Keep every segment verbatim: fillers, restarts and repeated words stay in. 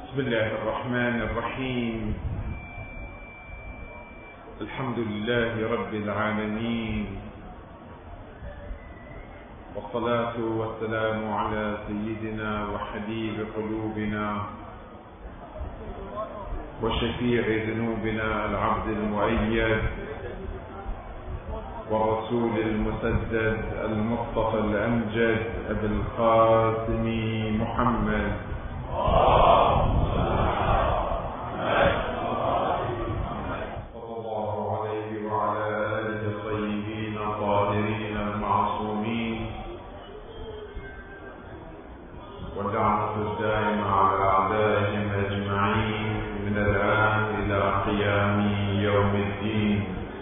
بسم الله الرحمن الرحيم. الحمد لله رب العالمين، والصلاة والسلام على سيدنا وحبيب قلوبنا وشفيع ذنوبنا العبد المؤيد والرسول المسدد المصطفى الأمجد أبي القاسم محمد صلى الله عليه وعلى آله الطيبين الطاهرين المعصومين، واللعنة الدائمة على أعدائهم أجمعين من الآن إلى قيام يوم الدين.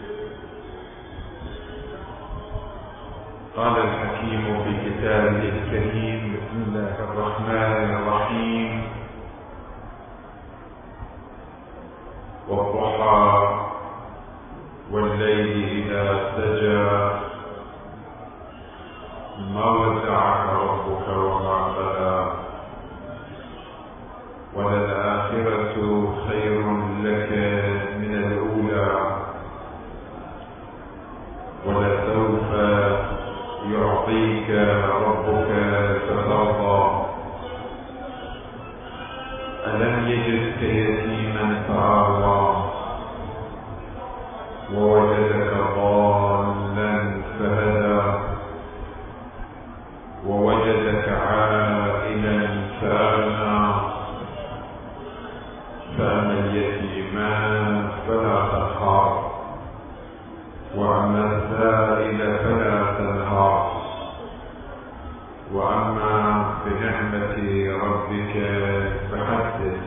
قال الحكيم في كتابه الكريم: بسم الله الرحمن الرحيم. والضحى والليل إذا سجى ما ودعك ربك وما قلى وللآخرة خير لك من الأولى ولسوف يعطيك ربك فترضى. ألم يجدك يتيما فآوى ووجدك ضالا فهدى ووجدك عائلا فأغنى فأما اليتيمان فلا تقهر وأما السائل فلا تنهر وأما بنعمة ربك فحدث.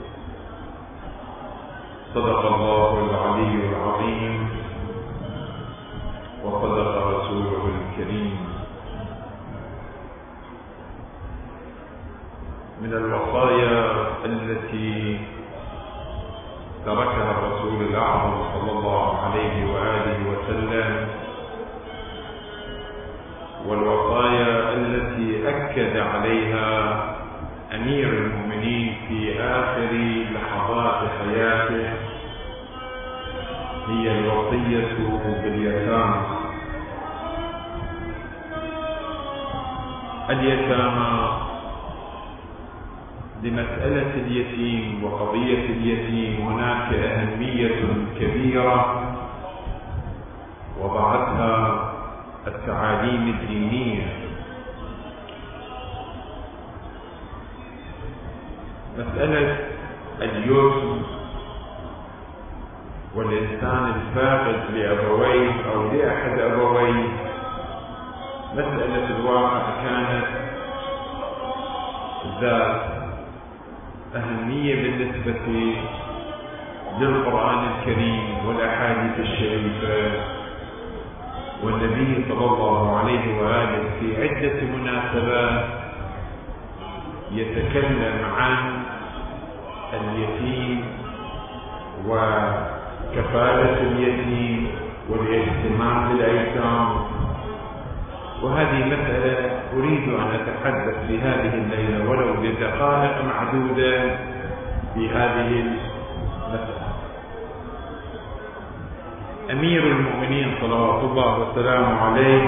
صدق الله العلي العظيم وصدق رسوله الكريم. من الوصايا التي تركها الرسول الأعظم صلى الله عليه وآله وسلم، والوصايا التي أكد عليها أمير المؤمنين في آخر لحظات حياته، هي الوصية باليتامى. اليتامى لمسألة اليتيم وقضية اليتيم هناك أهمية كبيرة وضعتها التعاليم الدينية. مسألة اليتم والإنسان الفاقد لأبويه أو لأحد أبويه مسألة الواقع كانت ذات أهمية بالنسبة للقرآن الكريم والأحاديث الشريفة، والنبي صلى الله عليه وآله في عدة مناسبات يتكلم عن اليتيم وكفالة اليتيم والاهتمام بالأيتام. وهذه مسألة أريد أن أتحدث في هذه الليلة ولو بدقائق معدودة في هذه المسألة. أمير المؤمنين صلوات الله وسلامه عليه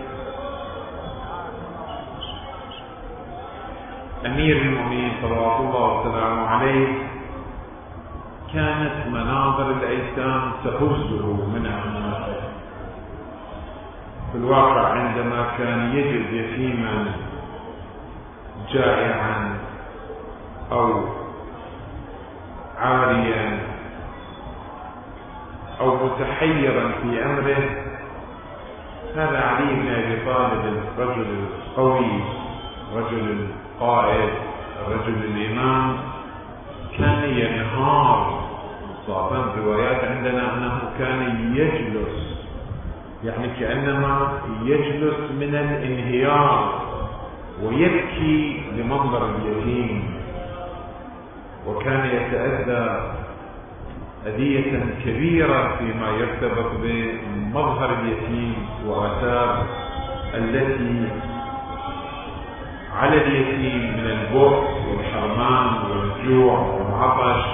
أمير المؤمنين صلوات الله وسلامه عليه كانت مناظر الأيتام تهزه من أعناقه. في الواقع عندما كان يجد يتيما جائعا أو عاريا أو متحيرا في أمره، هذا علي بن أبي طالب الرجل القوي، رجل القائد، رجل الإمام، كان ينهار. صعبا روايات عندنا أنه كان يجلس، يعني كأنما يجلس من الانهيار ويبكي لمنظر اليتيم، وكان يتأذى أذية كبيرة فيما يرتبط بمظهر اليتيم وآثار التي على اليتيم من البؤس والحرمان والكسل الجوع والعطش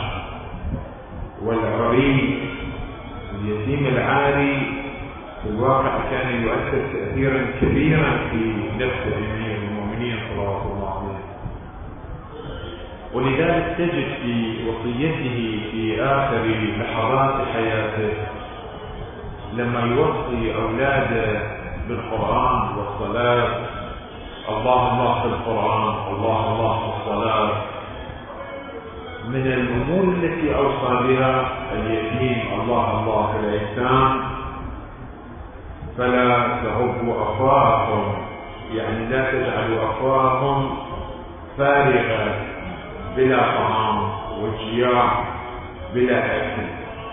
والعري. اليتيم العاري في الواقع كان يؤثر تأثيرا كبيرا في نفس أمير المؤمنين صلوات الله عليه. ولذلك تجد في وصيته في آخر لحظات حياته لما يوصي أولاده بالقرآن والصلاة، الله الله في القرآن، الله الله في الصلاة. من الأمور التي أوصى بها اليتيم الله الله في الإحسان، فلا تغضوا أفواههم، يعني لا تجعلوا أفواههم فارغة بلا طعام وجياع بلا أكل.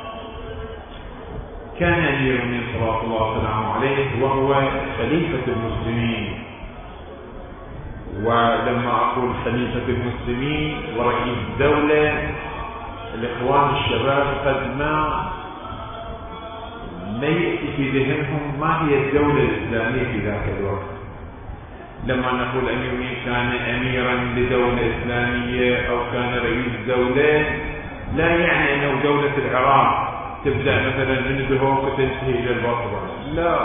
كان أمير المؤمنين صلى الله عليه وسلم عليه وهو خليفة المسلمين، ولما أقول خليفة المسلمين ورئيس دولة، الإخوان الشباب قد ما ما يأتي في ذهنهم ما هي الدولة الإسلامية في ذاك الوقت. لما نقول أمير المؤمنين كان أميرا لدولة إسلامية أو كان رئيس دولة، لا يعني أنه دولة العراق تبدأ مثلا من دهوك وتنتهي إلى البصرة، لا،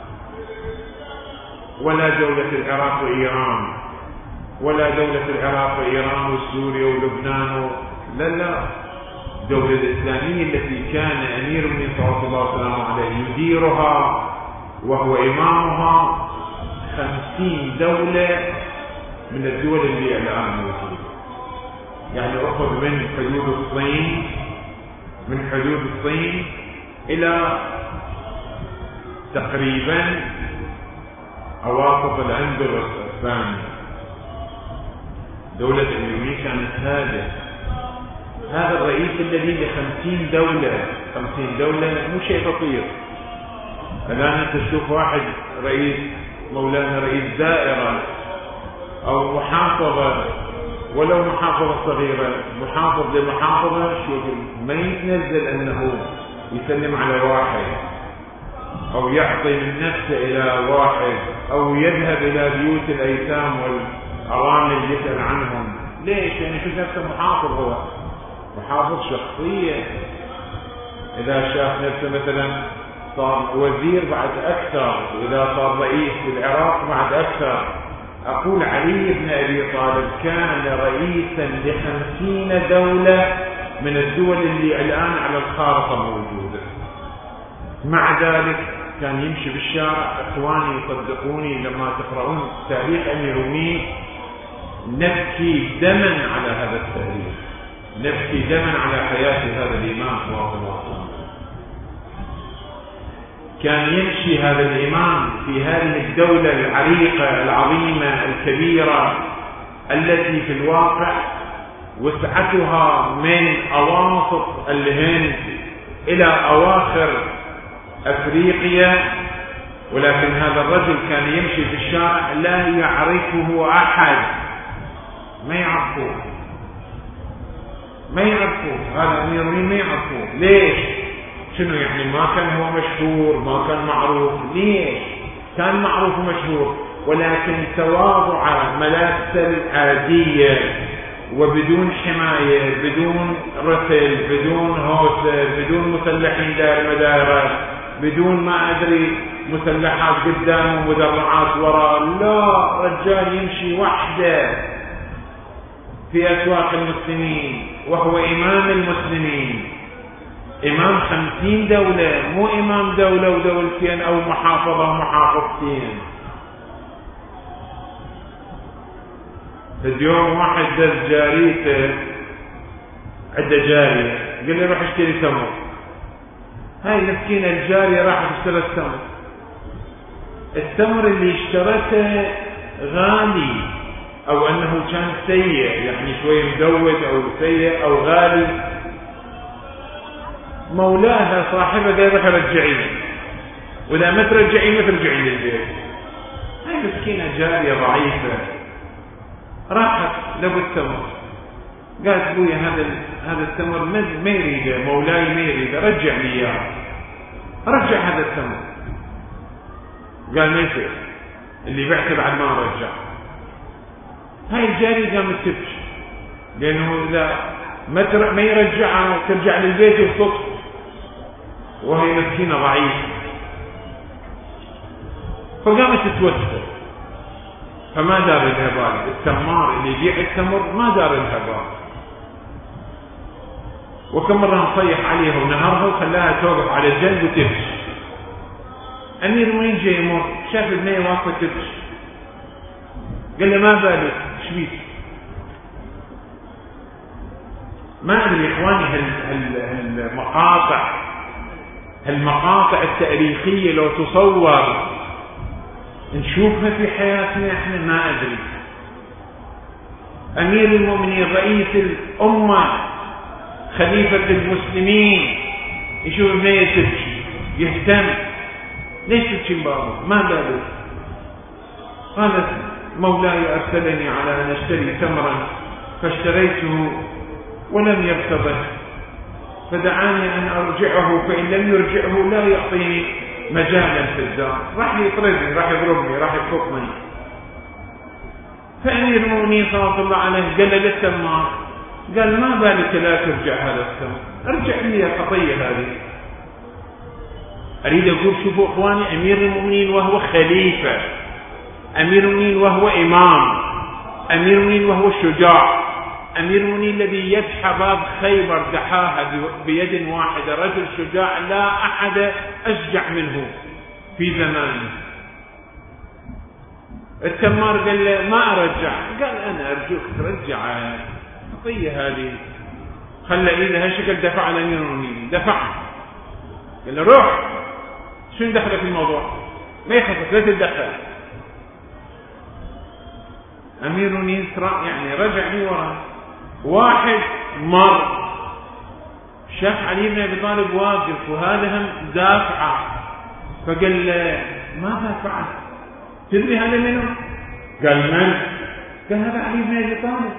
ولا دولة العراق وإيران، ولا دولة العراق وإيران وسوريا ولبنان، لا لا، الدولة الإسلامية التي كان أمير المؤمنين صلى الله عليه وسلم عليه يديرها وهو إمامها خمسين دولة من الدول اللي الآن موجودة. يعني أخذ من حدود الصين، من حدود الصين إلى تقريبا أواسط الأندلس الثانية. دولة المؤمنين كانت هذا هذا الرئيس الذي لخمسين دولة، خمسين دولة مو شيء خطير. الآن أنت تشوف واحد رئيس مولانا رئيس دائرة أو محافظة، ولو محافظة صغيرة، محافظ لمحافظة، شوف ما يتنزل أنه يسلم على واحد أو يعطي من نفسه إلى واحد أو يذهب إلى بيوت الأيتام والأرامل يسأل عنهم. ليش؟ يعني شوف نفسه محافظ، هو محافظ شخصية. إذا شاف نفسه مثلا صار وزير بعد أكثر، وإذا صار رئيس في العراق بعد أكثر. أقول علي بن أبي طالب كان رئيسا لخمسين دولة من الدول اللي الآن على الخارطة موجودة. مع ذلك كان يمشي بالشارع، إخواني يصدقوني لما تقرؤون تاريخ أمير المؤمنين نبكي دما على هذا التاريخ، نبكي دما على حياة هذا الإمام صلى الله عليه وسلم. كان يمشي هذا الإمام في هذه الدولة العريقة العظيمة الكبيرة التي في الواقع وسعتها من أواسط الهند إلى أواخر أفريقيا، ولكن هذا الرجل كان يمشي في الشارع لا يعرفه أحد، ما يعرفوه ما يعرفوه هذا أمير المؤمنين ما يعرفوه. ليش؟ شنو يعني؟ ما كان هو مشهور، ما كان معروف. ليش؟ كان معروف ومشهور، ولكن تواضع ملابسه العادية وبدون حماية، بدون رسل، بدون هوسة، بدون مسلحين دائر مدائرة، بدون ما أدري مسلحات قدام ومدرعات وراء، لا، رجال يمشي وحده في أسواق المسلمين وهو إمام المسلمين، إمام خمسين دولة، مو إمام دولة ودولتين أو محافظة ومحافظتين. اليوم واحد دز جاريته، عنده جارية، قال لي روح اشتري تمر. هاي مسكينة الجارية راحت اشترت تمر، التمر اللي اشترته غالي أو أنه كان سيء، يعني شوي مدود أو سيء أو غالي. مولاها صاحبه قال روح رجعيه، وإذا ما ترجعيه ما ترجعين للبيت. هاي مسكينة جارية ضعيفة راحت لابو التمر، قالت ابويا هذا هذا التمر ما يريده، مولاي ما يريده، رجع لي اياه، رجع هذا التمر. قال ما يصير، اللي بعته بعد ما رجع. هاي الجارية قامت تبكي، لأنه إذا ما ما يرجعها ترجع للبيت الصبح وهي مسكينة ضعيفة. فقامت تتوسل، فما دار لها بال. التمار اللي يبيع التمر ما دار لها بال، وكم مرة نصيح عليها ونهرها وخلاها توقف على الجنب وتمشي. أمير المؤمنين جاي يمر شاف البنية واقفة تمشي، قال له ما بالك ايش بيك؟ ما ادري يا اخواني هالمقاطع هالمقاطع التاريخيه لو تصور نشوفها في حياتنا احنا ما ادري. امير المؤمنين رئيس الامه خليفه المسلمين يشوف بنيه تبكي يهتم، ليش تبكي بابا؟ ما بالك؟ قالت مولاي ارسلني على ان اشتري تمرا فاشتريته ولم يرتضه، فدعاني أن أرجعه، فإن لم يرجعه لا يعطيني مجالا في الدار، راح يطردني، راح يضربني، راح يفقني. فأمير المؤمنين صلى الله عليه قال للتمار، قال ما بالك لا ترجع هذا التمر؟ ارجع لي الخطية هذه. أريد أقول شوفوا إخواني، أمير المؤمنين وهو خليفة، أمير المؤمنين وهو إمام، أمير المؤمنين وهو شجاع، أمير المؤمنين الذي يدحى باب خيبر دحاها بيد واحدة، رجل شجاع لا أحد أشجع منه في زمانه. التمار قال له ما أرجع، قال أنا أرجوك ترجع الخطية هذه. خلى إيده هالشكل دفع على أمير المؤمنين، دفع قال له روح، شو دخلك في الموضوع؟ ما يخصك، لا تتدخل. أمير المؤمنين يعني رجع لي وراه. واحد مر شاف علي بن ابي طالب واقف وهذا هم دافعه، فقال له ماذا فعل؟ تدري هذا منه؟ قال من؟ قال هذا علي بن ابي طالب.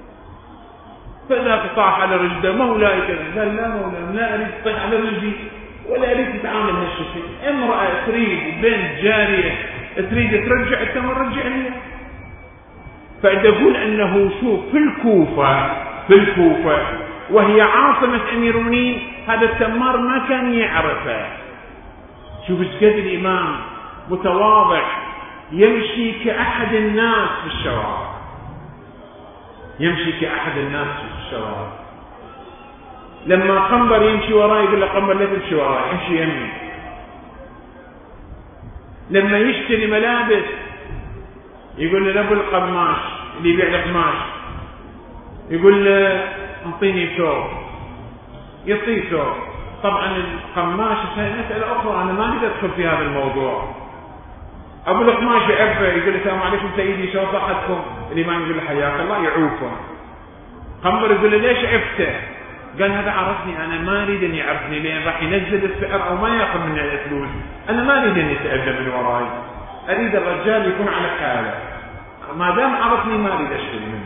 فذاك طاح على رجله مولاي كذا. قال لا مولاي، لا اريد تطيح على رجلي ولا اريد تتعامل هالشكل. امراه تريد بنت جاريه تريد ترجع التمر، رجع لي. فأنت تقول أنه شوف في الكوفة في الكوفة وهي عاصمة أمير المؤمنين، هذا التمار ما كان يعرفه. شوف قد الإمام متواضع، يمشي كأحد الناس في الشوارع، يمشي كأحد الناس في الشوارع. لما قنبر يمشي وراي يقول له قنبر لا تمشي وراي، امشي يمي. لما يشتري ملابس يقول له لابو القماش اللي يبيع القماش، يقول له انطيني ثوب، يعطيه ثوب. طبعا القماش مسألة أخرى، أنا ما أريد أدخل في هذا الموضوع. أبو القماش يعرفه، يقول له السلام عليكم سيدي شو صحتكم؟ الإمام يقول له حياك الله، يعوفه. قنبر يقول له ليش عفته؟ قال هذا عرفني، أنا ما أريد أن يعرفني، لأن راح ينزل السعر أو ما يأخذ مني الفلوس. أنا ما أريد أن يتأذى من وراي، أريد الرجال يكون على حاله، ما دام عرفني ما أريد أشتري منه.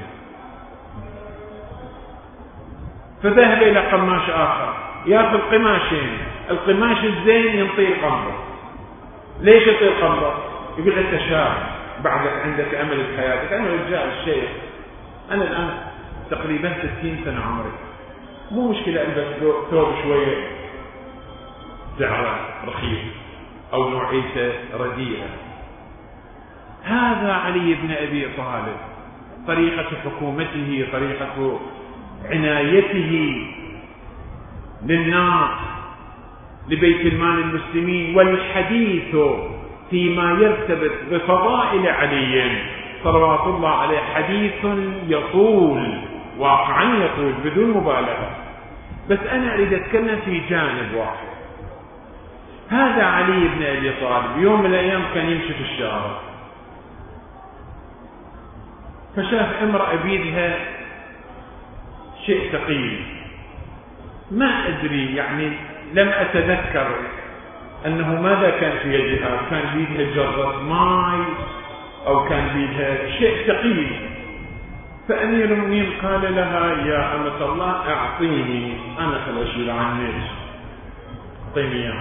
فذهب إلى قماش آخر يأخذ قماشين، القماش الزين ينطيه القنبر. ليش يعطيه القنبر؟ يقول أنت شاب بعد عندك أمل في حياتك. أنا رجال الشيخ، أنا الآن تقريبا ستين سنة عمري، مو مشكلة ألبس ثوب شوية سعره رخيص أو نوعيته رديئة. هذا علي بن أبي طالب، طريقة حكومته، طريقة عنايته للناس، لبيت المال المسلمين، والحديث فيما يرتبط بفضائل علي صلوات الله عليه حديث يطول، واقعا يطول بدون مبالغة. بس أنا أريد أتكلم في جانب واحد. هذا علي بن أبي طالب يوم من الأيام كان يمشي في الشارع، فشاف امرأة بيدها شيء ثقيل، ما أدري يعني لم أتذكر أنه ماذا كان في يدها، كان بيدها جرة ماء أو كان بيدها شيء ثقيل. فأمير المؤمنين قال لها يا أمة الله أعطيني، أنا خل أشيل عنك، أعطيني إياه.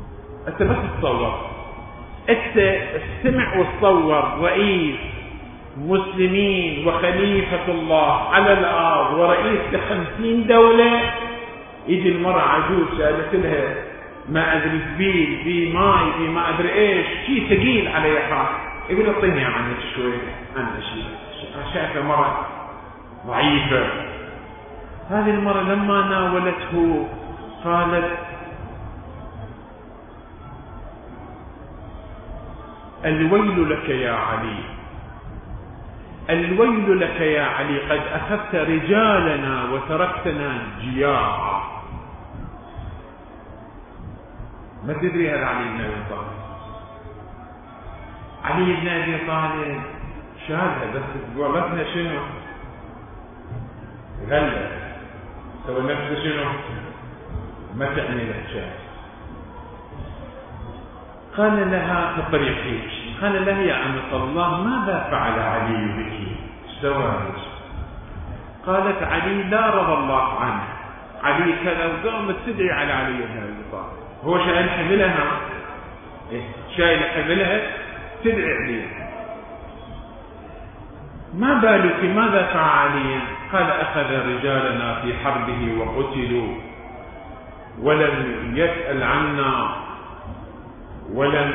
أنت بس تصور، أنت استمع وتصور رئيس مسلمين وخليفة الله على الأرض ورئيس لخمسين دولة، يجي المرأة عجوز سألت لها ما أدري زبيل في ماي في ما أدري إيش شيء ثقيل علي حال، يقول اعطيني عنك شوي أنا شيء شايفة مرة ضعيفة. هذه المرة لما ناولته قالت الويل لك يا علي، الويل لك يا علي، قد أخذت رجالنا وتركتنا جياعا. ما تدري هذا علي بن أبي طالب؟ علي بن أبي طالب شاهدها بس قولتنا شنو؟ غلة سوى نفسه شنو؟ ما تعني له شيء. قال لها في الطريق قال لها يا أمة الله ماذا فعل علي بك؟ سوى. قالت علي لا رضى الله عنه، علي كذا، وقامت تدعي على علي بن أبي طالب. هو شايل حملها، إيه؟ شايل حملها تدعي عليه. ما بالك ماذا فعل علي؟ قال أخذ رجالنا في حربه وقتلوا ولم يسأل عنا ولم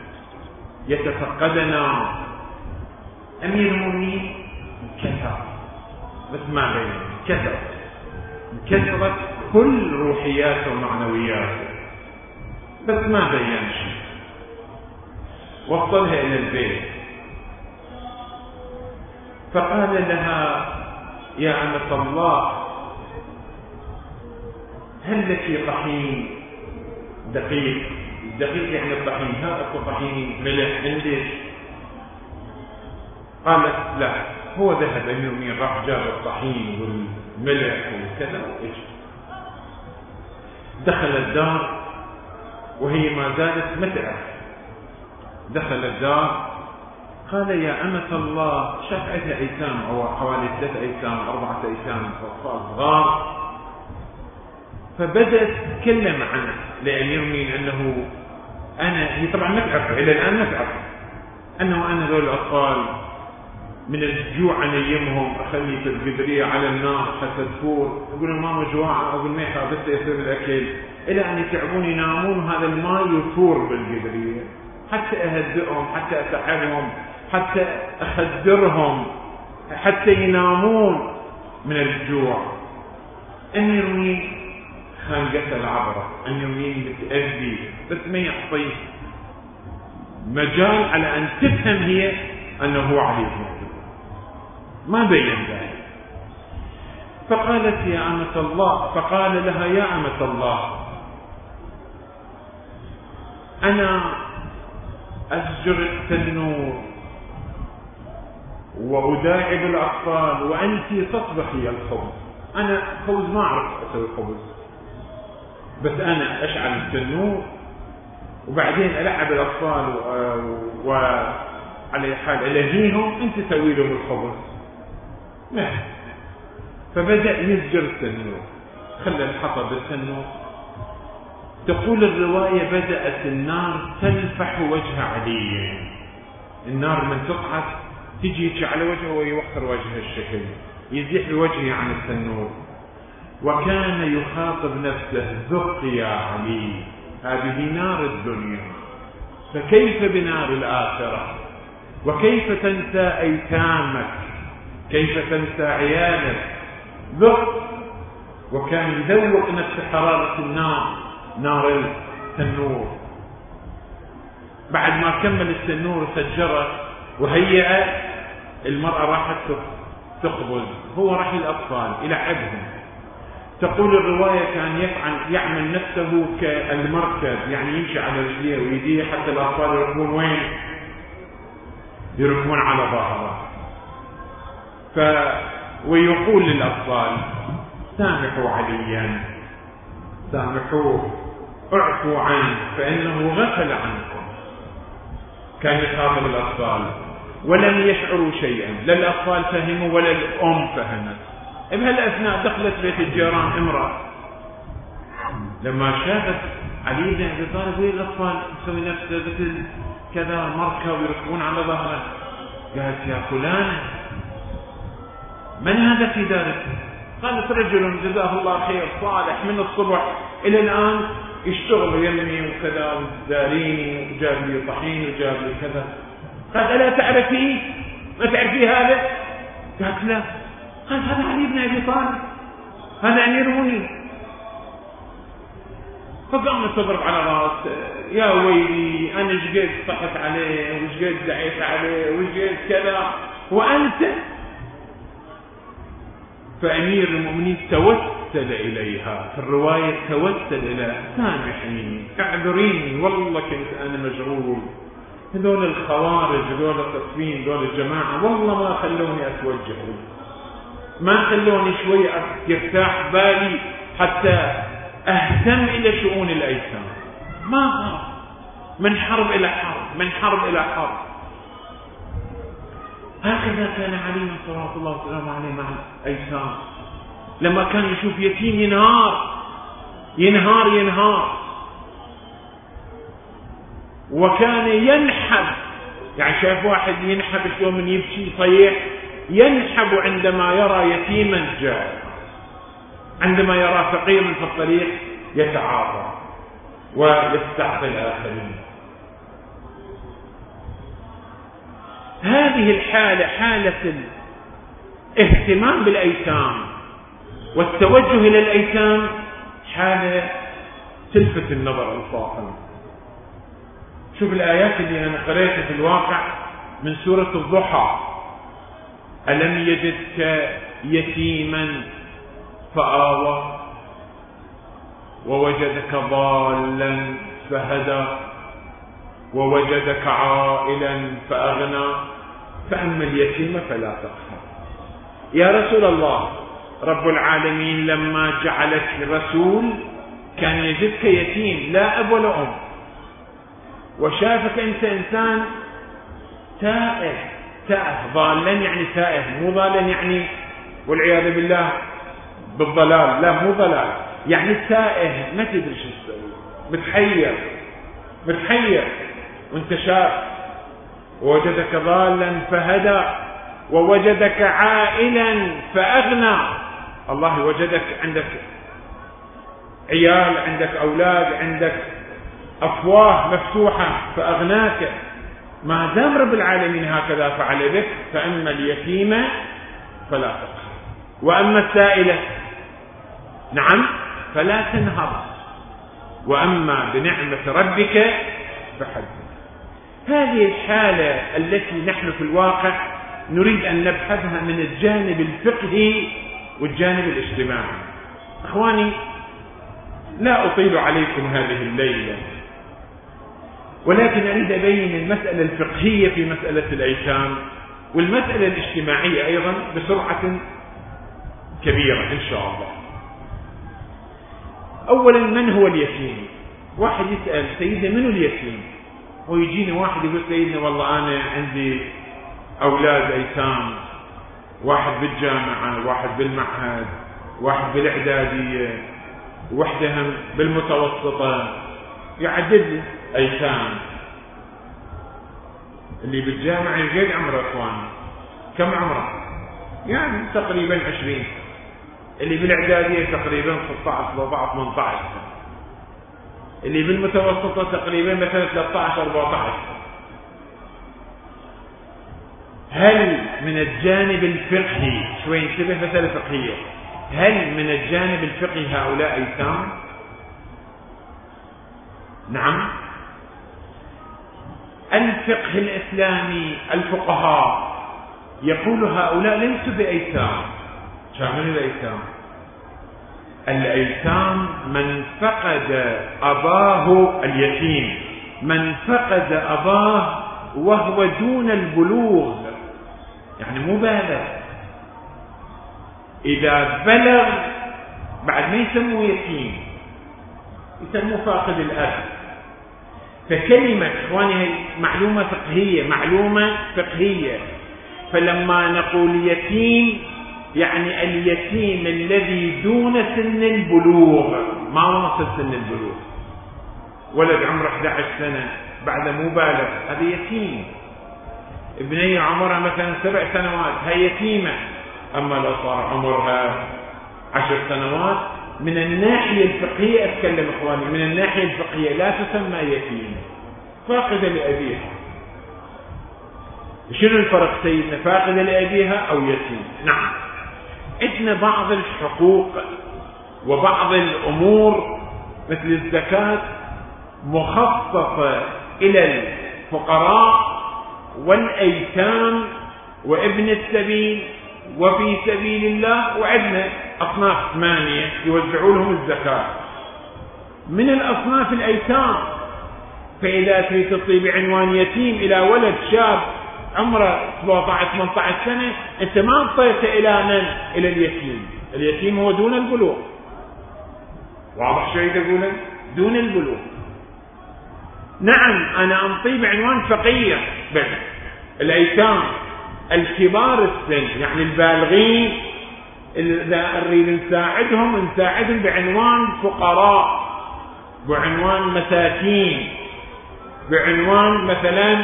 يتفقدنا. أمير المؤمنين كثر بس ما بين كثر كثرت كل روحياته ومعنوياته بس ما بين شيء. وصلها إلى البيت فقال لها يا أمة الله هل لك طحين دقيق؟ الدقيق يعني الطحين، ها أكو طحين ملح عندك؟ قالت لا. هو ذهب أمير المؤمنين راح جاب الطحين والملح وكذا وإيش. دخل الدار وهي ما زالت متعة. دخل الدار قال يا أمة الله، شاف عندها أيتام أو حوالي ثلاثة أيتام أربعة أيتام أطفال صغار، فبدأت تتكلم عنه لأمير المؤمنين أنه أنا، هي طبعا ما تعرف إلى الآن ما تعرف أنه أنا ذول الأطفال من الجوع أنيمهم أخلي في القدرية على النار حتى تفور، يقول ماما جوعة أقول ما يخاف بس يصير الأكل، إلى أن يتعبون ينامون وهذا الماء يفور بالقدرية، حتى أهدئهم حتى أسحبهم حتى أخدرهم حتى ينامون من الجوع. أمير المؤمنين خانقته العبرة، أمير المؤمنين بتأذي بس ما يعطي مجال على أن تفهم هي أنه هو علي بن أبي طالب، ما بين ذلك. فقالت يا أمة الله، فقال لها يا أمة الله أنا أسجر التنور وأداعب الأطفال وأنت تطبخي الخبز. أنا خبز ما أعرف أسوي خبز، بس أنا أشعل التنور وبعدين ألعب الأطفال وعلى حال ألهيهم، أنت تسوي لهم الخبز. ما فبدأ يسجر التنور، خلى الحطب التنور. تقول الرواية بدأت النار تلفح وجه علي، النار من تقعد تجي على وجهه ويوخر وجه الشكل، يزيح بوجهه عن التنور. وكان يخاطب نفسه ذق يا علي، هذه نار الدنيا فكيف بنار الآخرة؟ وكيف تنسى أيتامك؟ كيف تنسى عيالك؟ ذق. وكان يذوق نفس حرارة النار، نار التنور. بعد ما كمل التنور سجرت وهيأ المرأة راحت تخبز، هو راح الأطفال يلعبهم. تقول الرواية كان يفعل يعمل نفسه كالمركب، يعني يمشي على رجليه ويديه حتى الأطفال يركبون وين؟ يركبون على ظهره. ف ويقول للأطفال سامحوا عليا، سامحوه، اعفوا عنه فإنه غفل عنكم. كان يخاطب الأطفال ولم يشعروا شيئا، لا الأطفال فهموا ولا الأم فهمت. بهالأثناء دخلت بيت الجيران امرأة، لما شافت علي بن أبي طالب وين الأطفال تسوي نفسه مثل كذا مركب ويركبون على ظهره، قالت يا فلان من هذا في دارك؟ قالت رجل جزاه الله خير صالح من الصبح إلى الآن يشتغل يمني وكذا وداريني وجاب لي طحين وجاب لي كذا. قالت ألا تعرفي؟ ما تعرفي هذا؟ قالت لا. قال هذا علي بن أبي طالب، هذا أميروني. فقامت تضرب على راسه يا ويلي أنا شقد صحت عليه وشقد دعيت عليه وشقد كذا وأنت. فأمير المؤمنين توسل إليها، في الرواية توسل إليها سامحيني اعذريني والله كنت أنا مشغول، هذول الخوارج هذول القسمين هذول الجماعة والله ما خلوني أتوجه، ما خلوني شوي يرتاح بالي حتى أهتم إلى شؤون الأيتام. ما غاب من حرب إلى حرب من حرب إلى حرب. هكذا كان علي صلى الله عليه وسلم عليه مع الأيتام، لما كان يشوف يتيم ينهار ينهار ينهار وكان ينحب، يعني شاف واحد ينحب شلون من يبكي صيح، ينحب عندما يرى يتيما جاء، عندما يرى فقيرا في الطريق يتعاطى ويستعطي الآخرين. هذه الحالة حالة الاهتمام بالأيتام والتوجه إلى الأيتام حالة تلفت النظر الفاطمة. شوف الآيات اللي أنا قرأتها في الواقع من سورة الضحى: ألم يجدك يتيما فآوى ووجدك ضالا فهدى ووجدك عائلا فأغنى فأما اليتيم فلا تقهر. يا رسول الله، رب العالمين لما جعلك رسول كان يجدك يتيم لا أب ولا أم، وشافك أنت إنسان تائه تائه ضالا يعني تائه، مو ضالا يعني والعياذ بالله بالضلال، لا مو ضلال، يعني تائه ما تدري شو تسوي، متحير متحير وانت شاف. ووجدك ضالا فهدى ووجدك عائلا فأغنى. الله وجدك عندك عيال، عندك أولاد، عندك أفواه مفتوحة فأغناك. ما دام رب العالمين هكذا فعل بك، فأما اليتيم فلا تقهر وأما السائلة نعم فلا تنهر وأما بنعمة ربك فحدث. هذه الحالة التي نحن في الواقع نريد أن نبحثها من الجانب الفقهي والجانب الاجتماعي. أخواني، لا أطيل عليكم هذه الليلة، ولكن أريد أبين المسألة الفقهية في مسألة الأيتام والمسألة الاجتماعية أيضا بسرعة كبيرة إن شاء الله. أولا، من هو اليتيم؟ واحد يسأل سيدنا من اليتيم؟ ويجيني واحد يقول سيدنا والله أنا عندي أولاد أيتام، واحد بالجامعة، واحد بالمعهد، واحد بالإعدادية، وحدهم بالمتوسطة، يعدد أيتام. اللي بالجامعة قد عمره أخوان؟ كم عمره؟ يعني تقريبا عشرين. اللي بالإعدادية تقريبا ستة عشر سبعة عشر ثمانية عشر. اللي بالمتوسطة تقريبا مثلا ثلاثة عشر أربعة عشر. هل من الجانب الفقهي، شوي انتبه مسألة فقهية، هل من الجانب الفقهي هؤلاء أيتام؟ نعم. الفقه الإسلامي الفقهاء يقول هؤلاء ليسوا بأيتام. شامل الأيتام، الأيتام من فقد أباه اليتيم، من فقد أباه وهو دون البلوغ، يعني مو بالغ. إذا بلغ بعد ما يسموه يتيم، يسموه فاقد الأب. فكلمة إخواني هي معلومة فقهية، معلومة فقهية. فلما نقول يتيم يعني اليتيم الذي دون سن البلوغ، ما وصل سن البلوغ، ولد عمره أحد عشر سنة بعد مو بالغ، هذا يتيم. ابنية عمرها مثلا سبع سنوات هي يتيمة، أما لو صار عمرها عشر سنوات من الناحية الفقهية أتكلم إخواني، من الناحية الفقهية لا تسمى يتيمة، فاقدة لأبيها. شنو الفرق سيدنا؟ فاقدة لأبيها أو يتيم؟ نعم، عندنا بعض الحقوق وبعض الأمور مثل الزكاة مخصصة إلى الفقراء والأيتام وابن السبيل وفي سبيل الله، وعندنا أصناف ثمانية يوزعوا لهم الزكاة. من الأصناف الأيتام، فإذا تريد تطي بعنوان يتيم إلى ولد شاب عمره سبعة عشر ثمانية عشر سنة، أنت ما أعطيته إلى من؟ إلى اليتيم. اليتيم هو دون البلوغ، واضح شيء تقوله؟ دون البلوغ. نعم أنا أنطي بعنوان فقير، بس الأيتام الكبار السن يعني البالغين إذا نريد نساعدهم نساعدهم بعنوان فقراء، بعنوان مساكين، بعنوان مثلا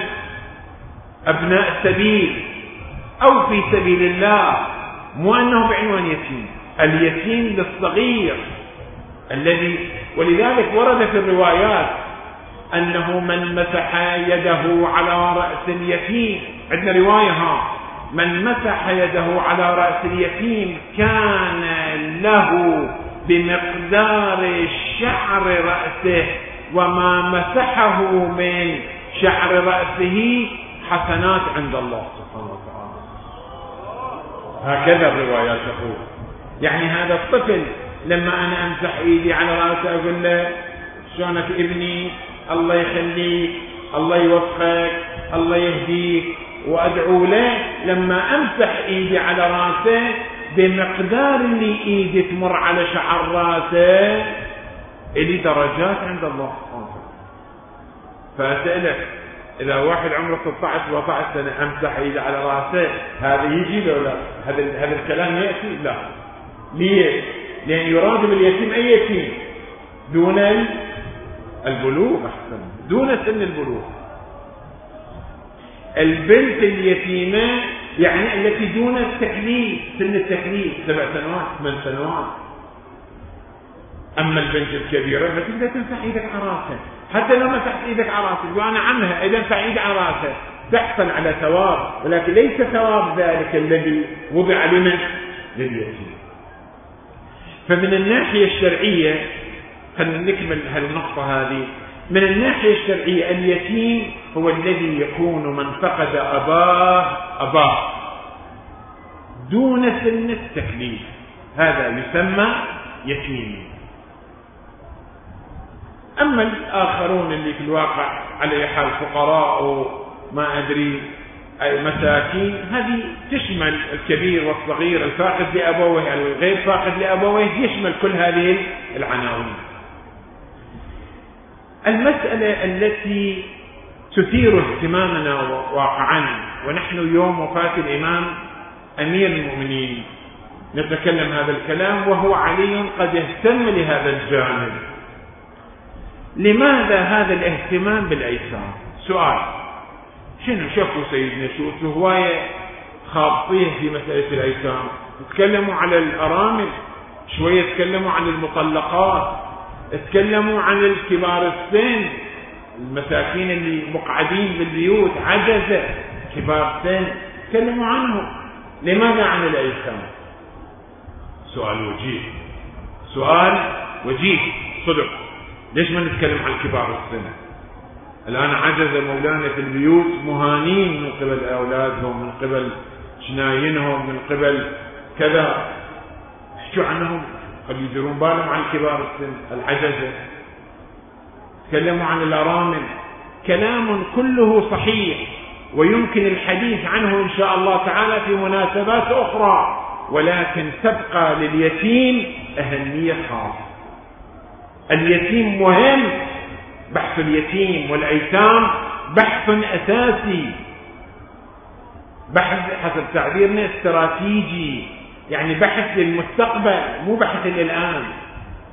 أبناء السبيل أو في سبيل الله، مو أنه بعنوان يتيم. اليتيم للصغير الذي، ولذلك ورد في الروايات أنه من مسح يده على رأس اليتيم، عندنا رواية ها، من مسح يده على رأس اليتيم كان له بمقدار شعر رأسه، وما مسحه من شعر رأسه حسنات عند الله سبحانه وتعالى. هكذا الروايات تقول. يعني هذا الطفل لما أنا أمسح إيدي على رأسه أقول له شلونك ابني، الله يخليك، الله يوفقك، الله يهديك، وأدعو له لما أمسح إيدي على رأسه بمقدار اللي إيدي تمر على شعر رأسه إلي درجات عند الله سبحانه وتعالى. فأسألك إذا واحد عمره ستة عشر سبعة عشر سنة أمسح إيدي على رأسه، هذا يجي له لا؟ هذا هذا الكلام يأتي؟ لا. ليه؟ لأن يراد باليتيم أي يتيم دون البلوغ، أحسن، دون سن البلوغ. البنت اليتيمة يعني التي دون التكليف، سن التكليف سبع سنوات ثمان سنوات. أما البنت الكبيرة فتقدر تمسح إيدك على رأسها، حتى لو مسحت إيدك على رأسك وأنا عمها إذا مسح إيدك على رأسها تحصل على ثواب، ولكن ليس ثواب ذلك الذي وضع لمن؟ لليتيم. فمن الناحية الشرعية خلينا نكمل هالنقطة هذه. من الناحية الشرعية اليتيم هو الذي يكون من فقد أباه أباه دون سن التكليف، هذا يسمى يتيم. أما الآخرون اللي في الواقع على حال فقراء وما أدري أي مساكين، هذه تشمل الكبير والصغير، الفاقد لأبويه الغير فاقد لأبويه، يشمل كل هذه العناوين. المسألة التي تثير اهتمامنا واقعا، ونحن يوم وفاة الإمام أمير المؤمنين نتكلم هذا الكلام، وهو علي قد اهتم لهذا الجانب. لماذا هذا الاهتمام بالأيتام؟ سؤال، شنو شافوا سيدنا؟ شو هواية خاصية في مسألة الأيتام؟ تكلموا على الأرامل شوية، تكلموا عن المطلقات، تكلموا عن الكبار السن، المساكين اللي مقعدين بالبيوت عجزة كبار السن، تكلموا عنهم. لماذا عن الأيتام؟ سؤال وجيه، سؤال وجيه صدق. ليش ما نتكلم عن كبار السن؟ الآن عجز مولانا في البيوت مهانين من قبل أولادهم، من قبل شناينهم، من قبل كذا، احكوا عنهم، قد يديرون بالهم عن كبار السن العجزة. تكلموا عن الأرامل، كلام كله صحيح ويمكن الحديث عنه إن شاء الله تعالى في مناسبات أخرى، ولكن تبقى لليتيم أهمية خاصة. اليتيم مهم، بحث اليتيم والأيتام بحث أساسي، بحث حسب تعبيرنا استراتيجي، يعني بحث للمستقبل مو بحث للآن.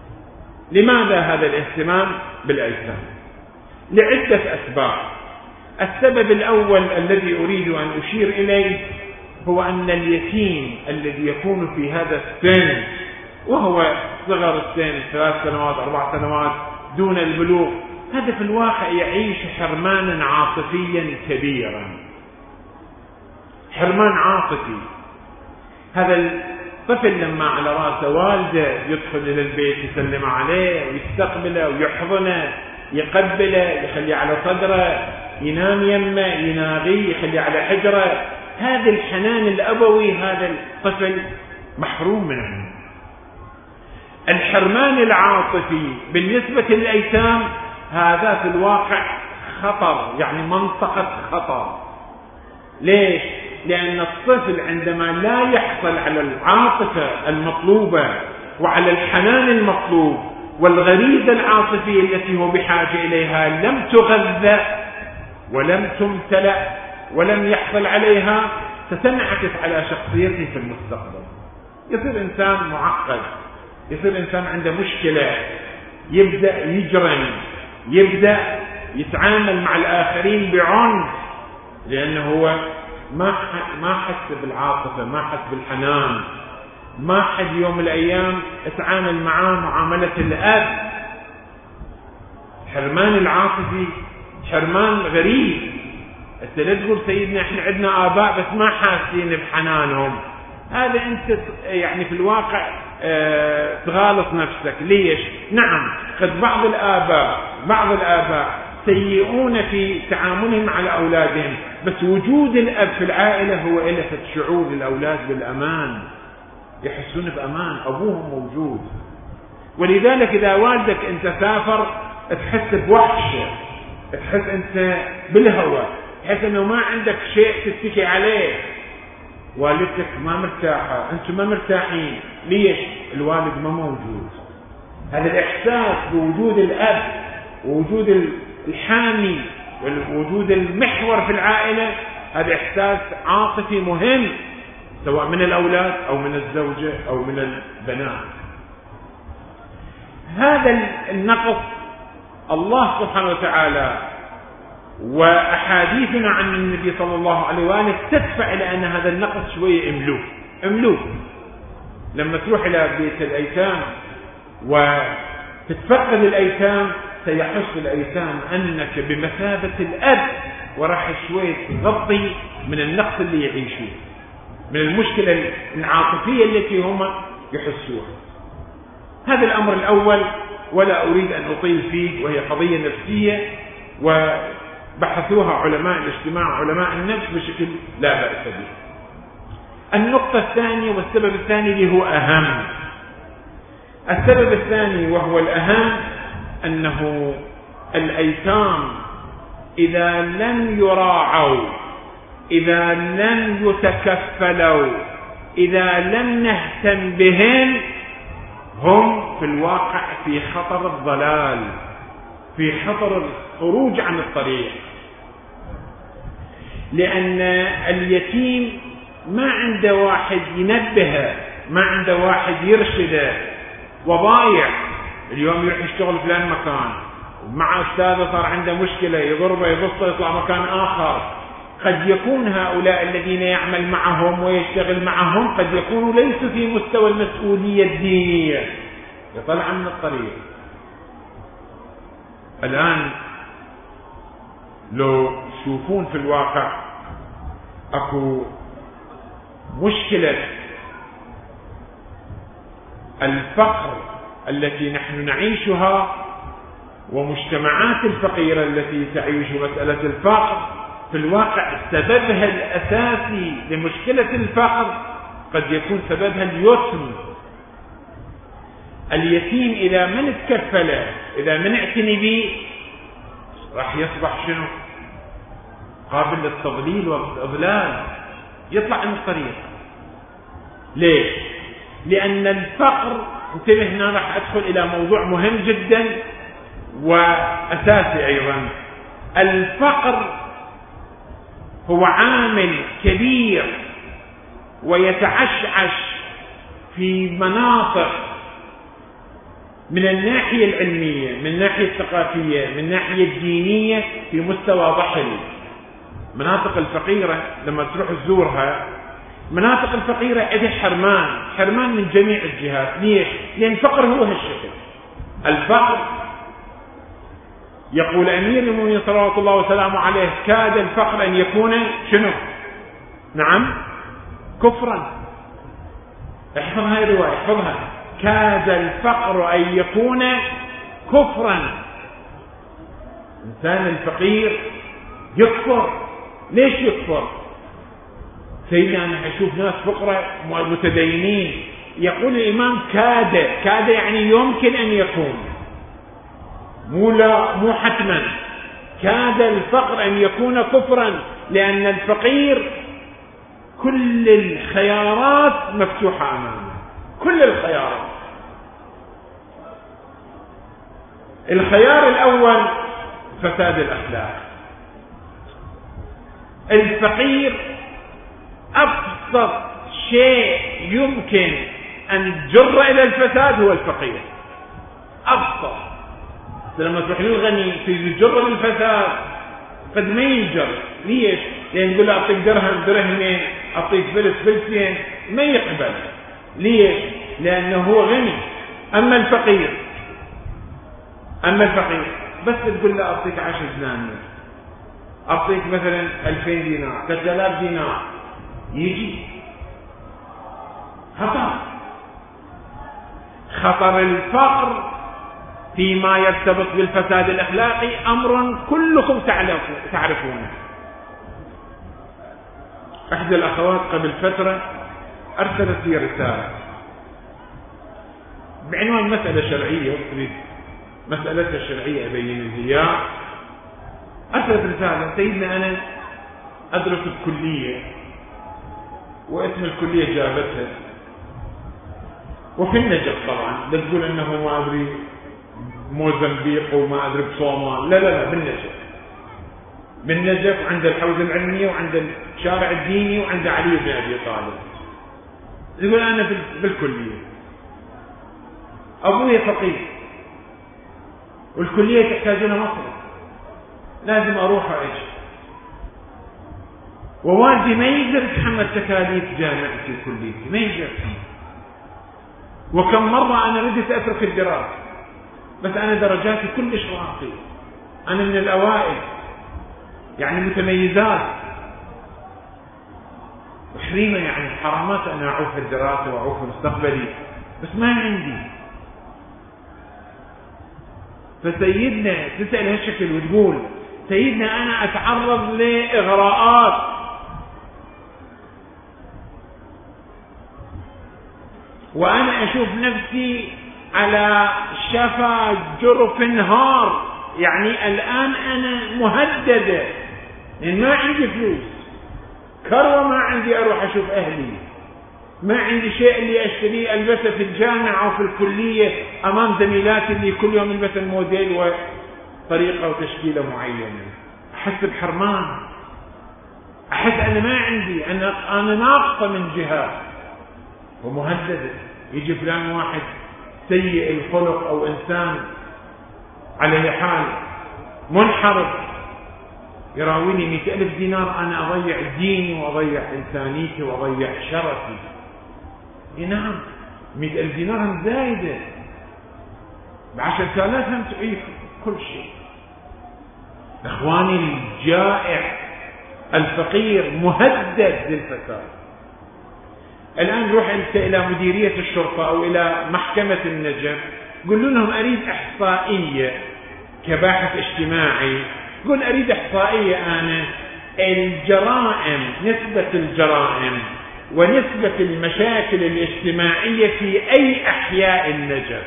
لماذا هذا الاهتمام بالأيتام؟ لعدة أسباب. السبب الأول الذي أريد أن أشير إليه هو أن اليتيم الذي يكون في هذا السن وهو صغر السن ثلاث سنوات أربع سنوات دون البلوغ، هذا في الواقع يعيش حرمانا عاطفيا كبيرا، حرمان عاطفي. هذا الطفل لما على رأسه والده يدخل إلى البيت يسلم عليه ويستقبله ويحضنه يقبله يخليه على صدره ينام يمه يناغيه يخليه على حجره، هذا الحنان الأبوي هذا الطفل محروم منه. الحرمان العاطفي بالنسبة للأيتام هذا في الواقع خطر، يعني منطقة خطر. ليش؟ لأن الطفل عندما لا يحصل على العاطفة المطلوبة وعلى الحنان المطلوب والغريزة العاطفية التي هو بحاجة إليها لم تغذى ولم تمتلأ ولم يحصل عليها، ستنعكس على شخصيته في المستقبل. يصير إنسان معقد، يصير إنسان عنده مشكلة، يبدأ يجرم، يبدأ يتعامل مع الآخرين بعنف، لأنه هو ما ما حس بالعاطفة، ما حس بالحنان، ما حد يوم من الأيام اتعامل معاه معاملة الأب. حرمان العاطفي حرمان غريب. انت لا تقول سيدنا احنا عندنا آباء بس ما حاسين بحنانهم، هذا انت يعني في الواقع اه تغالط نفسك. ليش؟ نعم قد بعض الآباء بعض الآباء سيئون في تعاملهم مع أولادهم، بس وجود الأب في العائلة هو إلفت شعور الأولاد بالأمان، يحسون بأمان، أبوهم موجود. ولذلك إذا والدك أنت سافر تحس بوحشة، تحس أنت بالهوى، تحس أنه ما عندك شيء تتكي عليه، والدتك ما مرتاحة، أنتم ما مرتاحين. ليش؟ الوالد ما موجود. هذا الإحساس بوجود الأب ووجود الحامي ووجود المحور في العائلة هذا إحساس عاطفي مهم، سواء من الأولاد أو من الزوجة أو من البنات. هذا النقص الله سبحانه وتعالى وأحاديثنا عن النبي صلى الله عليه وآله تدفع إلى أن هذا النقص شوية املوه املوه. لما تروح إلى بيت الأيتام وتتفقد الأيتام سيحس الأيتام أنك بمثابة الأب، وراح شوية تغطي من النقص اللي يعيشوه، من المشكلة العاطفية التي هم يحسوها. هذا الأمر الأول ولا أريد أن أطيل فيه، وهي قضية نفسية وبحثوها علماء الاجتماع علماء النفس بشكل لا بأس به. النقطة الثانية والسبب الثاني اللي هو أهم، السبب الثاني وهو الأهم أنه الأيتام إذا لم يراعوا، إذا لم يتكفلوا، إذا لم نهتم بهم، هم في الواقع في خطر الضلال، في خطر الخروج عن الطريق. لأن اليتيم ما عنده واحد ينبهه، ما عنده واحد يرشده، وضايع. اليوم يروح يشتغل في لان مكان ومع أستاذه صار عنده مشكلة، يضربه يبصه يطلع مكان آخر. قد يكون هؤلاء الذين يعمل معهم ويشتغل معهم قد يكونوا ليسوا في مستوى المسؤولية الدينية، يطلع من الطريق. الآن لو تشوفون في الواقع أكو مشكلة الفقر التي نحن نعيشها ومجتمعات الفقيرة التي تعيش مسألة الفقر، في الواقع سببها الأساسي لمشكلة الفقر قد يكون سببها اليتم. اليتيم إذا ما نتكفله، إذا ما نعتني به، راح يصبح شنو؟ قابل للتضليل والإضلال، يطلع عن الطريق. ليش؟ لأن الفقر، انتبه هنا راح أدخل إلى موضوع مهم جدا وأساسي أيضا. الفقر هو عامل كبير ويتعشعش في مناطق من الناحية العلمية، من الناحية الثقافية، من الناحية الدينية، في مستوى ضحل. مناطق الفقيرة لما تروح تزورها، مناطق الفقيرة عندها حرمان، حرمان من جميع الجهات. ليش؟ لأن الفقر هو هالشكل. الفقر يقول أمير المؤمنين صلوات الله وسلامه عليه: كاد الفقر أن يكون شنو؟ نعم، كفرا. احفظ هاي الرواية، احفظها: كاد الفقر أن يكون كفرا. إنسان الفقير يكفر. ليش يكفر؟ سيدنا أنا أشوف ناس فقراء متدينين، يقول الإمام كاد، كاد يعني يمكن أن يكون، مو لا مو حتما. كاد الفقر أن يكون كفرا، لأن الفقير كل الخيارات مفتوحة أمامه، كل الخيارات. الخيار الأول فساد الأخلاق. الفقير أبسط شيء يمكن أن تجر إلى الفساد هو الفقير، أبسط. لما تروح للغني تجر للفساد قد ما ينجر. ليش؟ لأن يقول له أعطيك درهم درهمين، أعطيك فلس فلسين، ما يقبل. ليش؟ لأنه هو غني. أما الفقير أما الفقير بس تقول له أعطيك عشر دنانير، أعطيك مثلا ألفين دينار، ثلاثة آلاف دينار، يجي خطر. خطر الفقر فيما يرتبط بالفساد الأخلاقي أمر كلكم تعرفونه. إحدى الأخوات قبل فترة أرسلت لي رسالة بعنوان مسألة شرعية، تريد مسألة الشرعية أبين الزياء. أرسلت رسالة: سيدنا أنا أدرس الكلية، واسم الكلية جابتها، وفي النجف طبعا، لا تقول أنه ما أدري موزمبيق وما أدري بصومال، لا لا لا، بالنجف. بالنجف عند الحوزة العلمية وعند الشارع الديني وعند علي بن أبي طالب. يقول أنا بالكلية، أبوي فقير والكلية تحتاجون مصرف، لازم أروح وأجي، ووالدي ما يقدر يتحمل تكاليف جامعتي وكليتي، ما يقدر. وكم مرة أنا ردت أترك الدراسة، بس أنا درجاتي كلش راقية، أنا من الأوائل، يعني متميزات. وحريمة يعني حرامات أنا أعوف الدراسة وأعوف مستقبلي، بس ما عندي. فسيدنا تسأل هالشكل وتقول: سيدنا أنا أتعرض لإغراءات، وأنا أشوف نفسي على شفا جرف نهار، يعني الآن أنا مهددة، لأن ما عندي فلوس، كروة ما عندي أروح أشوف أهلي، ما عندي شيء اللي أشتريه ألبسه في الجامعة وفي الكلية أمام زميلاتي اللي كل يوم يلبس الموديل وطريقة وتشكيلة معينة. أحس بحرمان، أحس أنا ما عندي، أنا أنا ناقصة من جهة ومهددة. يجي فلان واحد سيء الخلق أو إنسان على حال منحرف يراويني مئة ألف دينار، أنا أضيع ديني وأضيع إنسانيتي وأضيع شرفي. نعم، مئة ألف دينار هم زايدة، بعشر آلاف هم تعيش كل شيء. إخواني، الجائع الفقير مهدد للفساد. الآن روح أنت إلى مديرية الشرطة أو إلى محكمة النجف، قل لهم أريد إحصائية كباحث اجتماعي، قل أريد إحصائية أنا الجرائم، نسبة الجرائم ونسبة المشاكل الاجتماعية في أي أحياء النجف،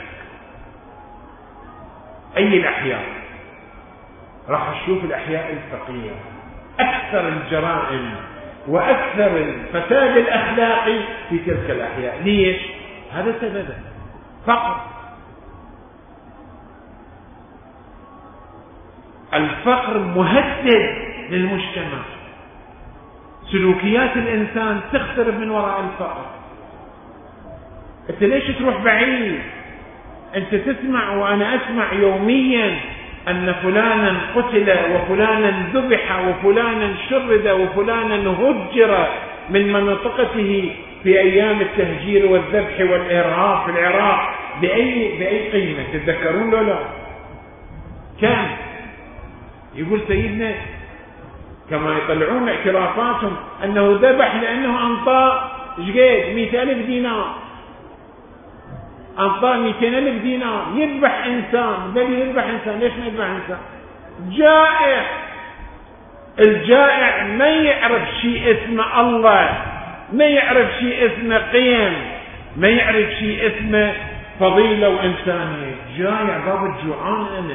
أي الأحياء. راح أشوف الأحياء الفقيرة أكثر الجرائم وأكثر الفساد الأخلاقي في تلك الأحياء. ليش؟ هذا سببه فقر. الفقر مهدد للمجتمع، سلوكيات الإنسان تخترب من وراء الفقر. أنت ليش تروح بعيد؟ أنت تسمع وأنا أسمع يوميا أن فلانا قتل وفلانا ذبح وفلانا شرد وفلانا هجر من منطقته في أيام التهجير والذبح والإرهاب في العراق بأي, بأي قيمة تتذكرون له لا؟ كم؟ يقول سيدنا كما يطلعون اعترافاتهم أنه ذبح لأنه أنطى جيد مئة ألف دينار، أنطى مئتين ألف دينار يذبح إنسان، بل يذبح إنسان. ليش ما يذبح إنسان؟ جائع. الجائع ما يعرف شيء اسمه الله، ما يعرف شيء اسمه قيم، ما يعرف شيء اسمه فضيلة وإنسانية. جائع باب الجوعان أنا.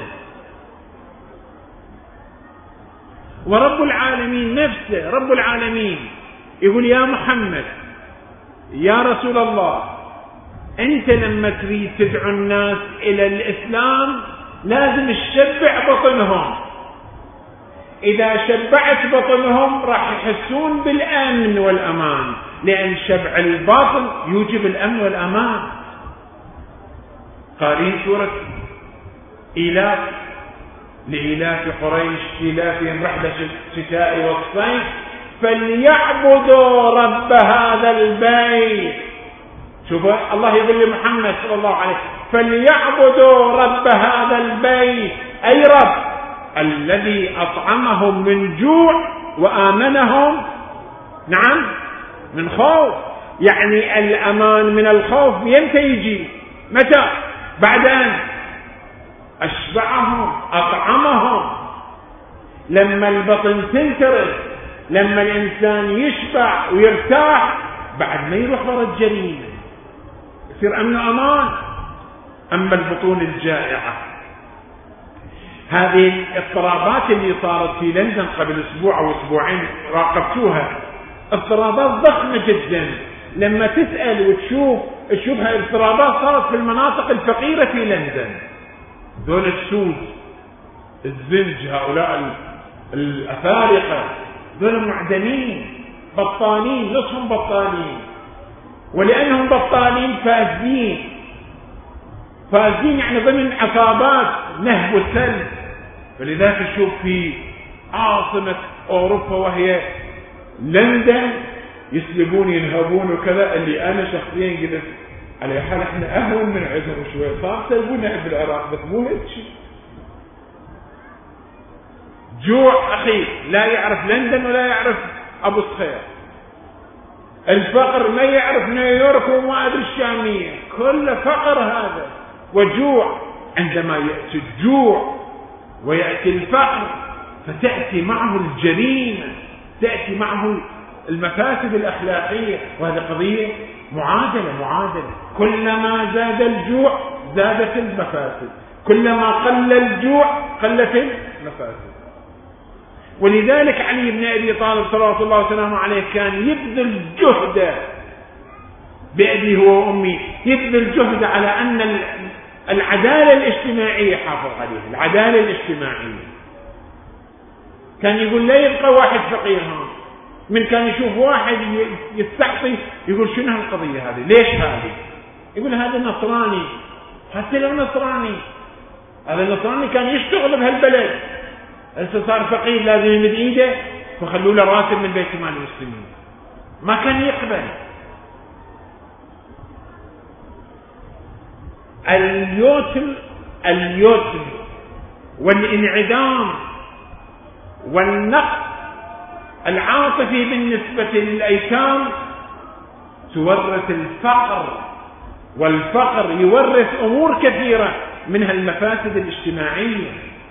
ورب العالمين نفسه رب العالمين يقول يا محمد يا رسول الله أنت لما تريد تدعو الناس إلى الإسلام لازم تشبع بطنهم. إذا شبعت بطنهم راح يحسون بالأمن والأمان، لأن شبع الباطن يوجب الأمن والأمان. قارين سورة إيلاف لإيلاف قريش إيلافهم رحلة الشتاء والصيف فليعبدوا رب هذا البيت. شوفوا الله يقول لمحمد صلى الله عليه وسلم فليعبدوا رب هذا البيت، أي رب الذي أطعمهم من جوع وآمنهم نعم من خوف. يعني الأمان من الخوف يمتى يجي؟ متى؟ بعد أن أشبعهم أطعمهم. لما البطن تنترس، لما الإنسان يشبع ويرتاح بعد ما يروح ورا الجريمة يصير أمن أمان. أما البطون الجائعة، هذه الاضطرابات اللي صارت في لندن قبل أسبوع أو أسبوعين راقبتوها، اضطرابات ضخمة جدا. لما تسأل وتشوف تشوف هذه الاضطرابات صارت في المناطق الفقيرة في لندن. دول السود الزنج هؤلاء الأفارقة دول معدنين بطالين، نصهم بطالين، ولأنهم بطالين فاسدين. فاسدين يعني ضمن عصابات نهب وسلب. فلذلك نشوف في عاصمة أوروبا وهي لندن يسلبون ينهبون وكذا، اللي أنا شخصيا قلت على حال احنا أهون من عندهم شوية، صار سلبونا في العراق بس مو هيك شيء. جوع أخي لا يعرف لندن ولا يعرف أبو الصخير. الفقر ما يعرف نيويورك وما أدري الشامية، كل فقر هذا وجوع. عندما يأتي الجوع ويأتي الفقر فتأتي معه الجريمة، تأتي معه المفاسد الأخلاقية، وهذه قضية معادلة معادلة. كلما زاد الجوع زادت المفاسد، كلما قل الجوع قلت المفاسد. ولذلك علي بن أبي طالب صلوات الله وسلامه عليه كان يبذل جهد بأبيه هو وأمي، يبذل جهد على أن العدالة الاجتماعية حافظ عليها، العدالة الاجتماعية. كان يقول لا يبقى واحد فقير هون، من كان يشوف واحد يستعطي يقول شنو هالقضية هذه؟ ليش هذه؟ يقول هذا نصراني، حتى لو نصراني، هذا النصراني كان يشتغل بهالبلد، هسه صار فقير لازم يمد ايده فخلوا له راتب من بيت مال المسلمين. ما كان يقبل. اليتم اليتم والانعدام والنقص العاطفي بالنسبة للأيتام تورث الفقر، والفقر يورث أمور كثيرة منها المفاسد الاجتماعية.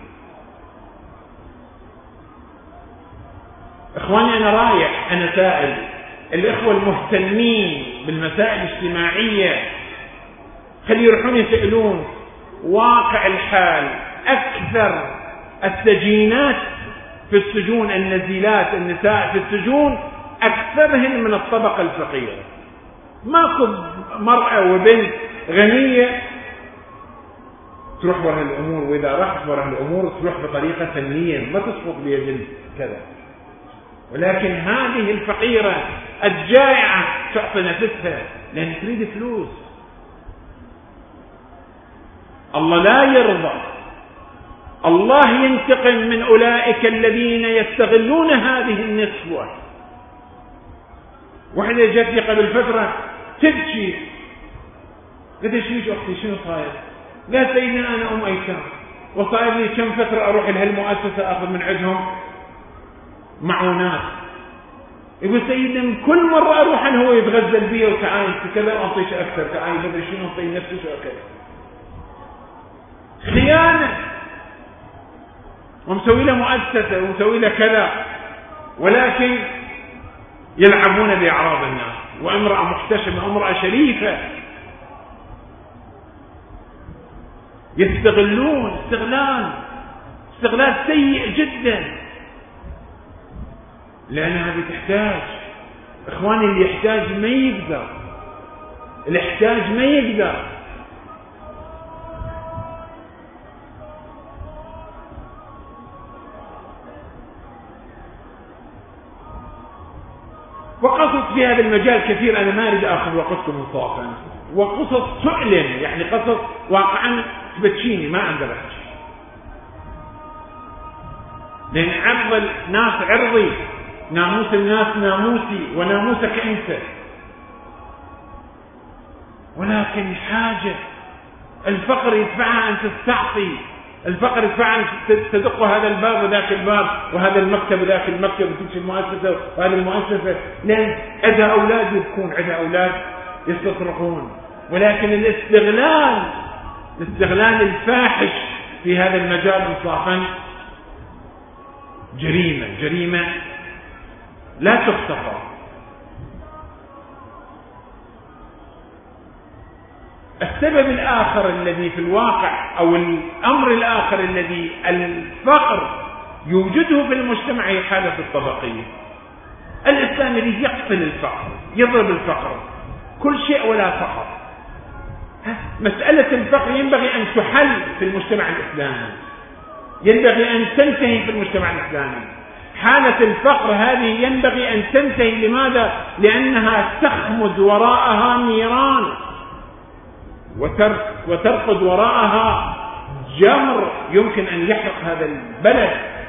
إخواني أنا رايح أنا سائل الإخوة المهتمين بالمسائل الاجتماعية خلي يروحون يسألون واقع الحال. أكثر السجينات في السجون، النزيلات النساء في السجون أكثرهن من الطبقة الفقيرة. ماكو مرأة وبنت غنية تروح وراء الأمور، وإذا رحت وراء الأمور تروح بطريقة فنية ما تسقط بيد كذا. ولكن هذه الفقيرة الجائعة تعطي نفسها لأن تريد فلوس. الله لا يرضى الله ينتقم من أولئك الذين يستغلون هذه النسوة. واحدة جتني قبل فترة تبكي، قلت ايش فيك أختي شنو صاير؟ قالت سيدنا أنا أم أيتام وصاير لي كم فترة أروح لهالمؤسسة أخذ من عندهم معونات. يقول سيدنا من كل مرة أروح أنا هو يتغزل بي وتعاين كذا أعطيش أكثر، تعاين بدري شنو أعطي نفسي شو أكثر. خيانة، ومسوي له مؤسسة ومسوي له كذا، ولكن يلعبون بأعراض الناس. وامرأة محتشمة، امرأة شريفة، يستغلون استغلال استغلال سيء جدا، لأنها بتحتاج. إخواني اللي يحتاج ما يقدر، اللي يحتاج ما يقدر. وقصص في هذا المجال كثير، أنا ما أريد أخذ وقتكم إنصافا، وقصص تؤلم، يعني قصص واقعا تبتشيني ما أقدر أحكي، لأن عرض الناس عرضي، ناموس الناس ناموسي وناموسك أنت. ولكن حاجة الفقر يدفعها أن تستعطي، الفقر يدفعها أن تدق هذا الباب وذاك الباب، وهذا المكتب وذاك المكتب، وتمشي المؤسسة وهذه المؤسسة، لأن عدا أولاد يبكون، عدا أولاد يستصرخون. ولكن الاستغلال الاستغلال الفاحش في هذا المجال إنصافا جريمة جريمة لا تغتفر. السبب الآخر الذي في الواقع، أو الأمر الآخر الذي الفقر يوجده في المجتمع، هي حالة الطبقية. الإسلام يريد يقتل الفقر، يضرب الفقر، كل شيء ولا فقر. مسألة الفقر ينبغي أن تحل في المجتمع الإسلامي، ينبغي أن تنتهي في المجتمع الإسلامي. حالة الفقر هذه ينبغي أن تنتهي. لماذا؟ لأنها تخمد وراءها نيران، وترقد وراءها جمر يمكن أن يحرق هذا البلد.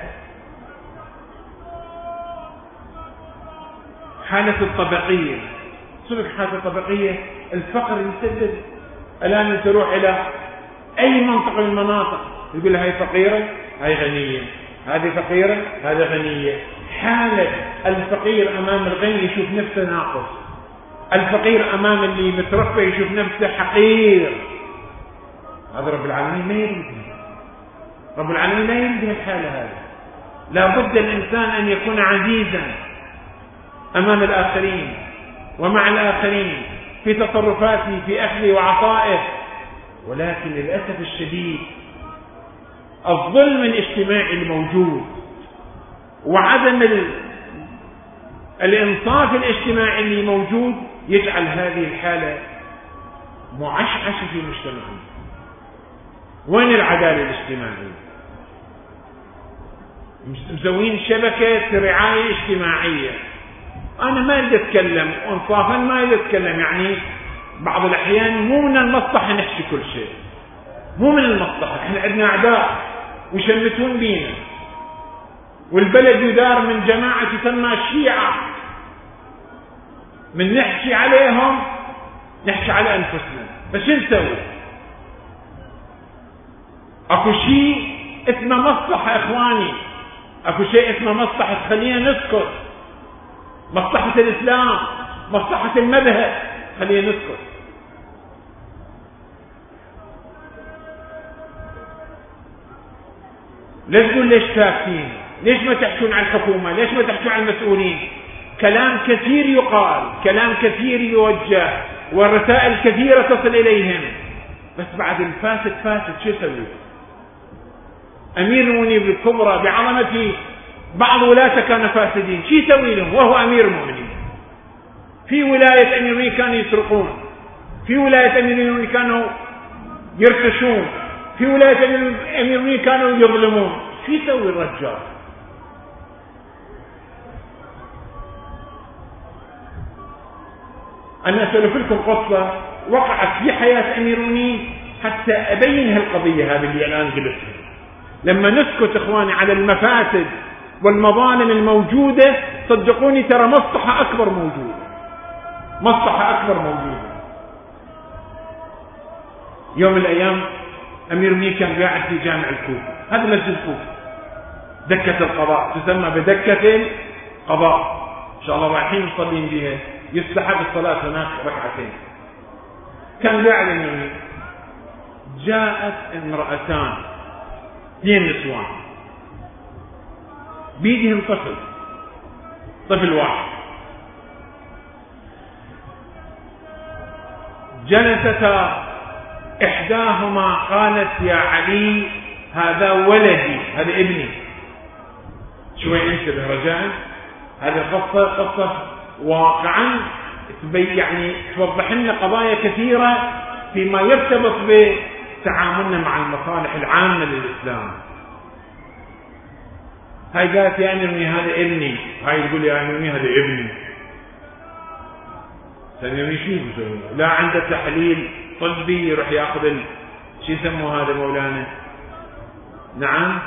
حالة الطبقية، سلك حالة الطبقية، الفقر يسبب. الآن تروح إلى أي منطقة من المناطق يقول لها هاي فقيرة هاي غنية، هذه فقيرة هذه غنية. حالة الفقير أمام الغني يشوف نفسه ناقص، الفقير أمام اللي مترفع يشوف نفسه حقير. هذا رب العالمين ما يريد، رب العالمين لا يريد الحالة هذه. لا بد الإنسان أن يكون عزيزا أمام الآخرين ومع الآخرين في تصرفاته في أخذه وعطائه. ولكن للأسف الشديد الظلم الاجتماعي الموجود وعدم ال... الإنصاف الاجتماعي اللي موجود يجعل هذه الحالة معشعشة في مجتمعنا. وين العدالة الاجتماعية؟ مسوين شبكة رعاية اجتماعية. أنا ما أريد أتكلم وإنصافا ما أريد أتكلم، يعني بعض الأحيان مو من المصلحة نحكي كل شيء، مو من المصلحة. إحنا عندنا أعداء ويشمتون بينا، والبلد يدار من جماعة تسمى الشيعة، من نحكي عليهم نحكي على أنفسنا. بس شو نسوي؟ أكو شيء اسمه مصلحة إخواني، أكو شيء اسمه مصلحة خلينا نسكت، مصلحة الإسلام، مصلحة المذهب، خلينا نسكت. لا تقول ليش ساكتين، ليش ما تحكون عن الحكومة، ليش ما تحكون عن المسؤولين. كلام كثير يقال، كلام كثير يوجه، والرسائل كثيرة تصل إليهم، بس بعد الفاسد فاسد. شو يسوي؟ أمير المؤمنين بالكبرى بعظمة بعض ولاته كانوا فاسدين، شو يسوي لهم وهو أمير المؤمنين؟ في ولاية أمير المؤمنين كانوا يسرقون، في ولاية أمير المؤمنين كانوا يرتشون، في ولاية أمير المؤمنين كانوا يظلمون. شو يسوي الرجال؟ أنا أسألك لكم قصة وقعت في حياة أمير المؤمنين حتى أبين هالقضية هذه اللي الآن قلتها. لما نسكت إخواني على المفاسد والمظالم الموجودة، صدقوني ترى مصلحة أكبر موجودة، مصلحة أكبر موجودة. يوم من الأيام أمير المؤمنين كان قاعد في جامع الكوفة، هذا مسجد الكوفة، دكة القضاء تسمى بدكة القضاء، إن شاء الله رايحين نصلين بها، يستحب الصلاة هناك ركعتين. كان قاعد أمير المؤمنين، جاءت امرأتان اثنين نسوان بيدهم طفل، طفل واحد، جلستا إحداهما قالت يا علي هذا ولدي، هذا ابني. شوي انتبه رجاء، هذه القصة قصة واقعا تبين يعني توضح لنا قضايا كثيرة فيما يرتبط بتعاملنا مع المصالح العامة للإسلام. هاي قالت يا أمير هذا ابني، هاي تقول يا أمير هذا ابني. ثاني شو يسوي؟ لا عنده تحليل طبي يروح ياخذ شو يسموه هذا مولانا؟ نعم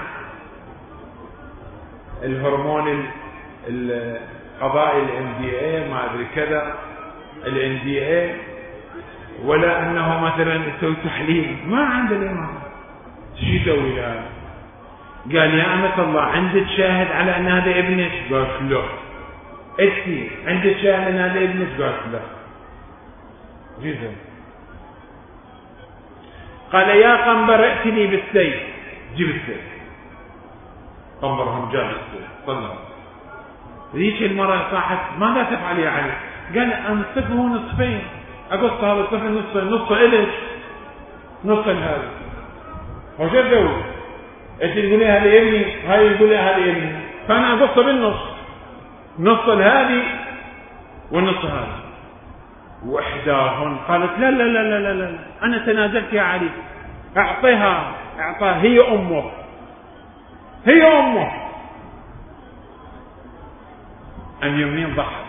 الهرمون القضائي الام دي اي ما ادري كذا الام دي اي، ولا انه مثلا يسوي تحليل، ما عنده الامام. شو يسوي له؟ قال يا أمة الله عندك شاهد على أن هذا ابنك؟ قالت لا. أنتي عندك شاهد أن هذا ابنك؟ قالت لا. جزء. قال يا قنبر ائتني بالسيف، جيب السيف. قنبرهم جاب السيف طلع. ذيك المرأة صاحت ماذا تفعل يا علي؟ قال أنصفه نصفين، أقص هذا الطفل نصفين، نصه إلك نص هذا. وش تسوي؟ انت تقولي هذا ابني، هاي يقول هذا ابني، فانا اقص بالنص، نص هذه والنص هذا. واحداهن قالت لا لا لا لا لا لا انا تنازلت يا علي، اعطيها اعطاها، هي امه هي امه. امير المؤمنين ضحك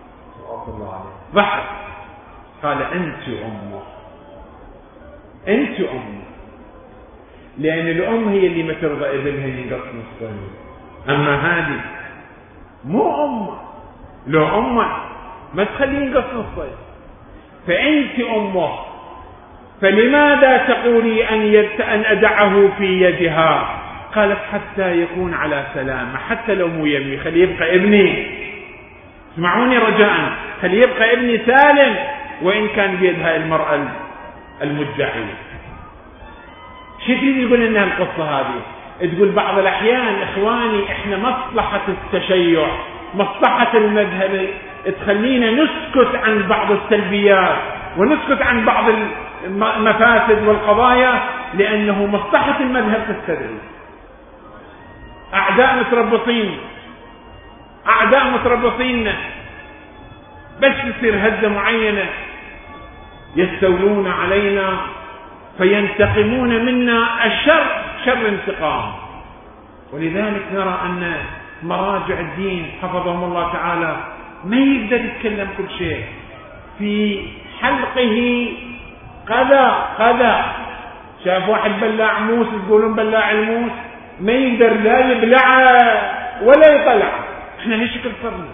ضحك قال انت امه، انت امه، لأن الأم هي اللي ما ترضى ابنها ينقص نصفين، أما هذه مو أمه، لو أمه ما تخليه ينقص نصفين، فأنت أمه، فلماذا تقولي أن يت... أن أدعه في يدها؟ قالت حتى يكون على سلامة، حتى لو مو يمي خليه يبقى ابني، اسمعوني رجاء، خليه يبقى ابني سالم وإن كان بيدها المرأة المدعية. شو تريد يقول لنا القصة هذه؟ تقول بعض الأحيان إخواني إحنا مصلحة التشيع، مصلحة المذهب تخلينا نسكت عن بعض السلبيات ونسكت عن بعض المفاسد والقضايا، لأنه مصلحة المذهب تستدعي. أعداء متربصين، أعداء متربصين، بس تصير هزة معينة يستولون علينا فينتقمون منا الشر شر انتقام. ولذلك نرى أن مراجع الدين حفظهم الله تعالى ما يقدر يتكلم كل شيء، في حلقه قذى قذى. شاف واحد بلاع موس، تقولون بلاع الموس، ما يقدر لا يبلعه ولا يطلعه. احنا هالشكل صرنا.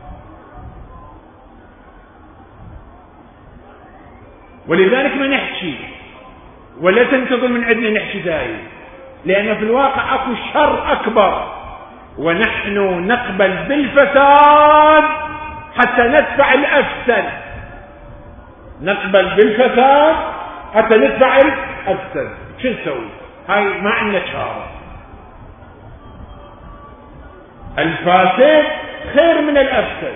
ولذلك ما نحكي ولا تنتظر من عندنا نحكي دايم، لأن في الواقع اكو شر أكبر، ونحن نقبل بالفساد حتى ندفع الأفسد، نقبل بالفساد حتى ندفع الأفسد. شو نسوي؟ هاي ما عندنا شارة. الفاسد خير من الأفسد.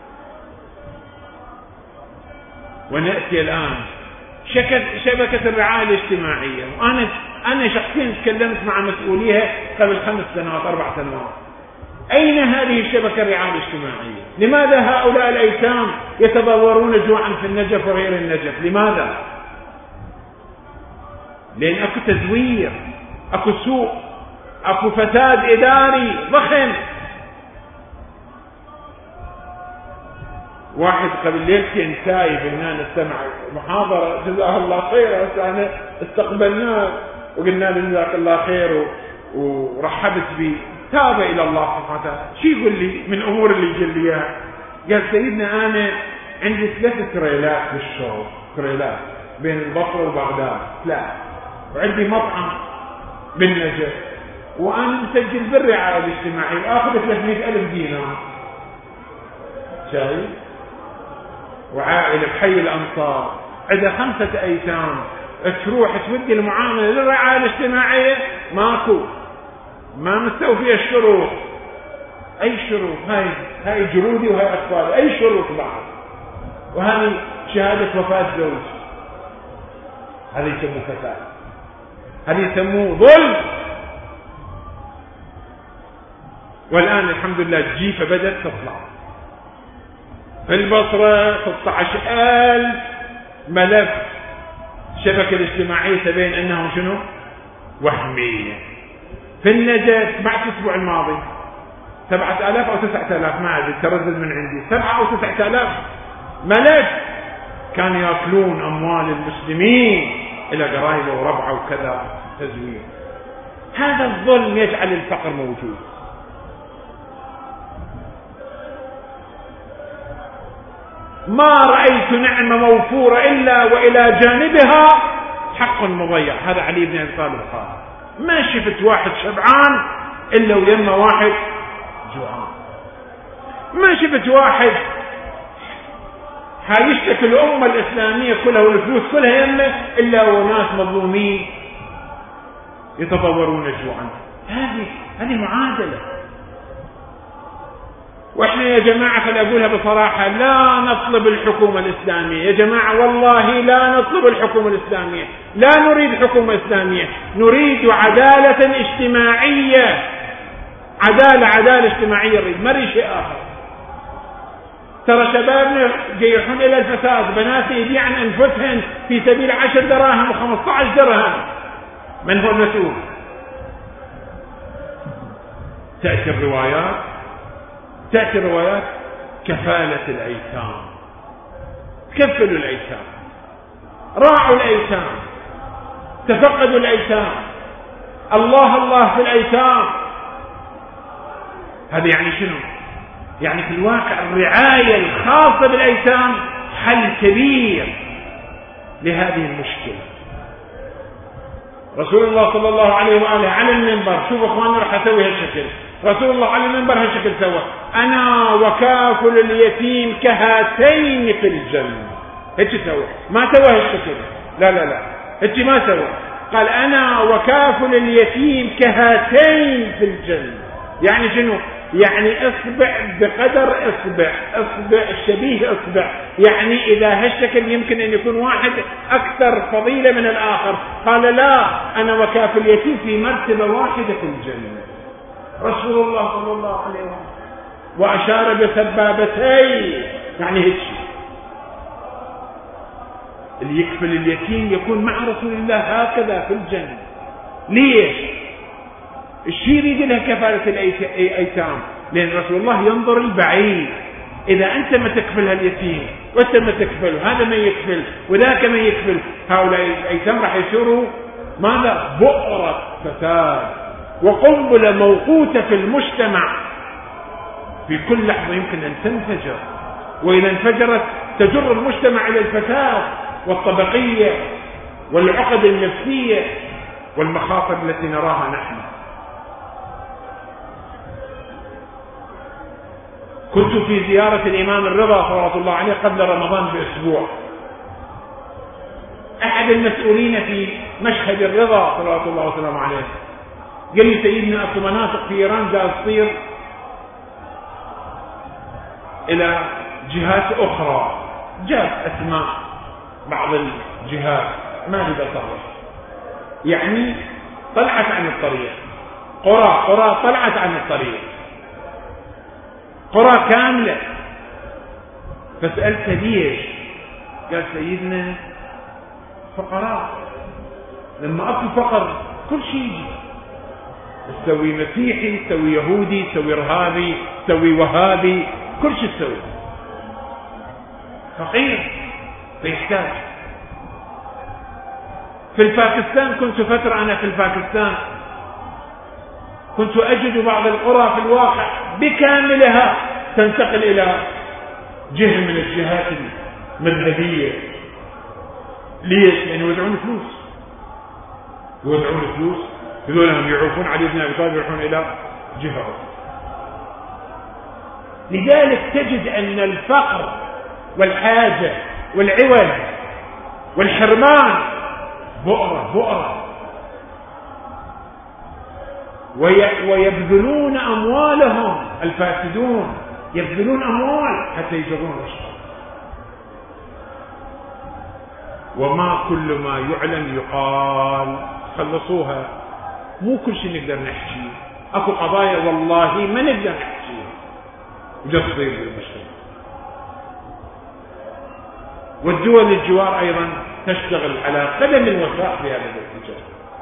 ونأتي الآن شبكة الرعاية الاجتماعية، وأنا أنا شخصيا تكلمت مع مسؤوليها قبل خمس سنوات أربع سنوات. أين هذه الشبكة الرعاية الاجتماعية؟ لماذا هؤلاء الأيتام يتضورون جوعا في النجف وغير النجف؟ لماذا؟ لأن أكو تزوير، أكو سوء، أكو فساد إداري ضخم. واحد قبل ليلتين سايب هنا نستمع محاضرة، جزاه الله خير، احنا استقبلناه وقلنا له جزاك الله خير ورحبت بي، تاب إلى الله سبحانه وتعالى. شو يقول لي من أمور اللي يقول لي إياها؟ قال سيدنا أنا عندي ثلاث تريلات بالشغل، تريلات بين البصرة وبغداد ثلاث، وعندي مطعم بالنجف، وأنا مسجل بالرعاية الاجتماعية وآخذ ثلاثمئة ألف دينار. شايف؟ وعائلة بحي الأنصار عندها خمسة أيتام، تروح تودي المعاملة للرعاية الاجتماعية ماكو، ما مستوفية الشروط. أي شروط؟ هاي هاي جرودي وهاي أطفالي، أي شروط بعد؟ وهذه شهادة وفاة زوج، هذا يسموه فساد، هذا يسموه ظلم. والآن الحمد لله الجيفة بدأت تطلع في البصرة، ستة عشر ألف ملف الشبكة الاجتماعية تبين أنه شنو؟ وهمية. في النجف بعد الأسبوع الماضي سبعة آلاف أو تسعة آلاف، ما أدري تردد من عندي، سبعة أو تسعة آلاف ملف كانوا يأكلون أموال المسلمين إلى قرايبه وربعه وكذا تزوير. هذا الظلم يجعل الفقر موجود. ما رأيت نعمة موفورة إلا وإلى جانبها حق مضيع. هذا علي بن أبي طالب قال ما شفت واحد شبعان إلا ويما واحد جوعان، ما شفت واحد هيشتكي الأمة الإسلامية كلها والفلوس كلها يمه إلا وناس مظلومين يتضورون جوعا. هذه هذه معادلة. واحنا يا جماعة خلي أقولها بصراحة، لا نطلب الحكومة الإسلامية يا جماعة، والله لا نطلب الحكومة الإسلامية، لا نريد حكومة إسلامية، نريد عدالة اجتماعية، عدالة عدالة اجتماعية نريد، ما نريد شيء آخر. ترى شبابنا جيحون إلى الفساد، بناتي يبيعن أنفسهن في سبيل عشر دراهم وخمسة عشر درهم. من هو المسؤول؟ تأتي الروايات تأتي الروايات كفالة الأيتام، كفلوا الأيتام، راعوا الأيتام، تفقدوا الأيتام، الله الله في الأيتام. هذا يعني شنو؟ يعني في الواقع الرعاية الخاصة بالأيتام حل كبير لهذه المشكلة. رسول الله صلى الله عليه وآله على المنبر، شوفوا اخواننا راح اسوي هالشكل، رسول الله على المنبر هالشكل سوى: انا وكافل اليتيم كهاتين في الجنة. هيك سوى، ما سوى هالشكل، لا لا لا هيك ما سوى، قال انا وكافل اليتيم كهاتين في الجنة. يعني شنو؟ يعني اصبع بقدر اصبع، اصبع الشبيه اصبع، يعني اذا هالشكل يمكن ان يكون واحد اكثر فضيلة من الاخر. قال لا، انا وكافل اليتيم في مرتبة واحدة في الجنة. رسول الله صلى الله عليه وسلم واشار بسبابتين، يعني هيك اللي يكفل اليتيم يكون مع رسول الله هكذا في الجنة. ليش؟ الشيء يريد لها كفالة الأيتام، لأن رسول الله ينظر البعيد. إذا أنت ما تكفلها اليتيم وأنت ما تكفله، هذا ما يكفل وذاك ما يكفل، هؤلاء الأيتام راح يصيروا ماذا؟ بؤرة فساد وقنبلة موقوتة في المجتمع، في كل لحظة يمكن أن تنفجر، وإذا انفجرت تجر المجتمع إلى الفساد والطبقية والعقد النفسية والمخاطر التي نراها نحن. كنت في زيارة الإمام الرضا صلى الله عليه قبل رمضان بأسبوع. أحد المسؤولين في مشهد الرضا صلى الله وسلم عليه قال لي: سيدنا أكو مناطق في إيران جاء تصير إلى جهات أخرى، جاءت أسماء بعض الجهات ما أريد أصرح، يعني طلعت عن الطريق، قرى قرى طلعت عن الطريق، قرى كاملة. فسألت ليش؟ قال: سيدنا فقراء، لما أكو فقر كل شيء يجي، تسوي مسيحي، تسوي يهودي، تسوي إرهابي، تسوي وهابي، كل شيء تسوي. فقير فيحتاج. في الباكستان كنت فترة أنا في الباكستان، كنت أجد بعض القرى في الواقع بكاملها تنتقل إلى جهة من الجهات المذهبية. ليش؟ لأنه يوزعون فلوس يوزعون فلوس يقولون يعوفون علي بن أبي طالب يروحون إلى جهة أخرى. لذلك تجد أن الفقر والحاجة والعوز والحرمان بؤرة بؤرة، ويبذلون أموالهم الفاسدون، يبذلون أموال حتى يجرون الأشخاص. وما كل ما يعلم يقال. خلصوها، مو كل شيء نقدر نحكي، اكو قضايا والله ما نقدر نحكيها وجا تصير بالمشكلة. والدول الجوار ايضا تشتغل على قدم الوثاق في هذا الاتجاه.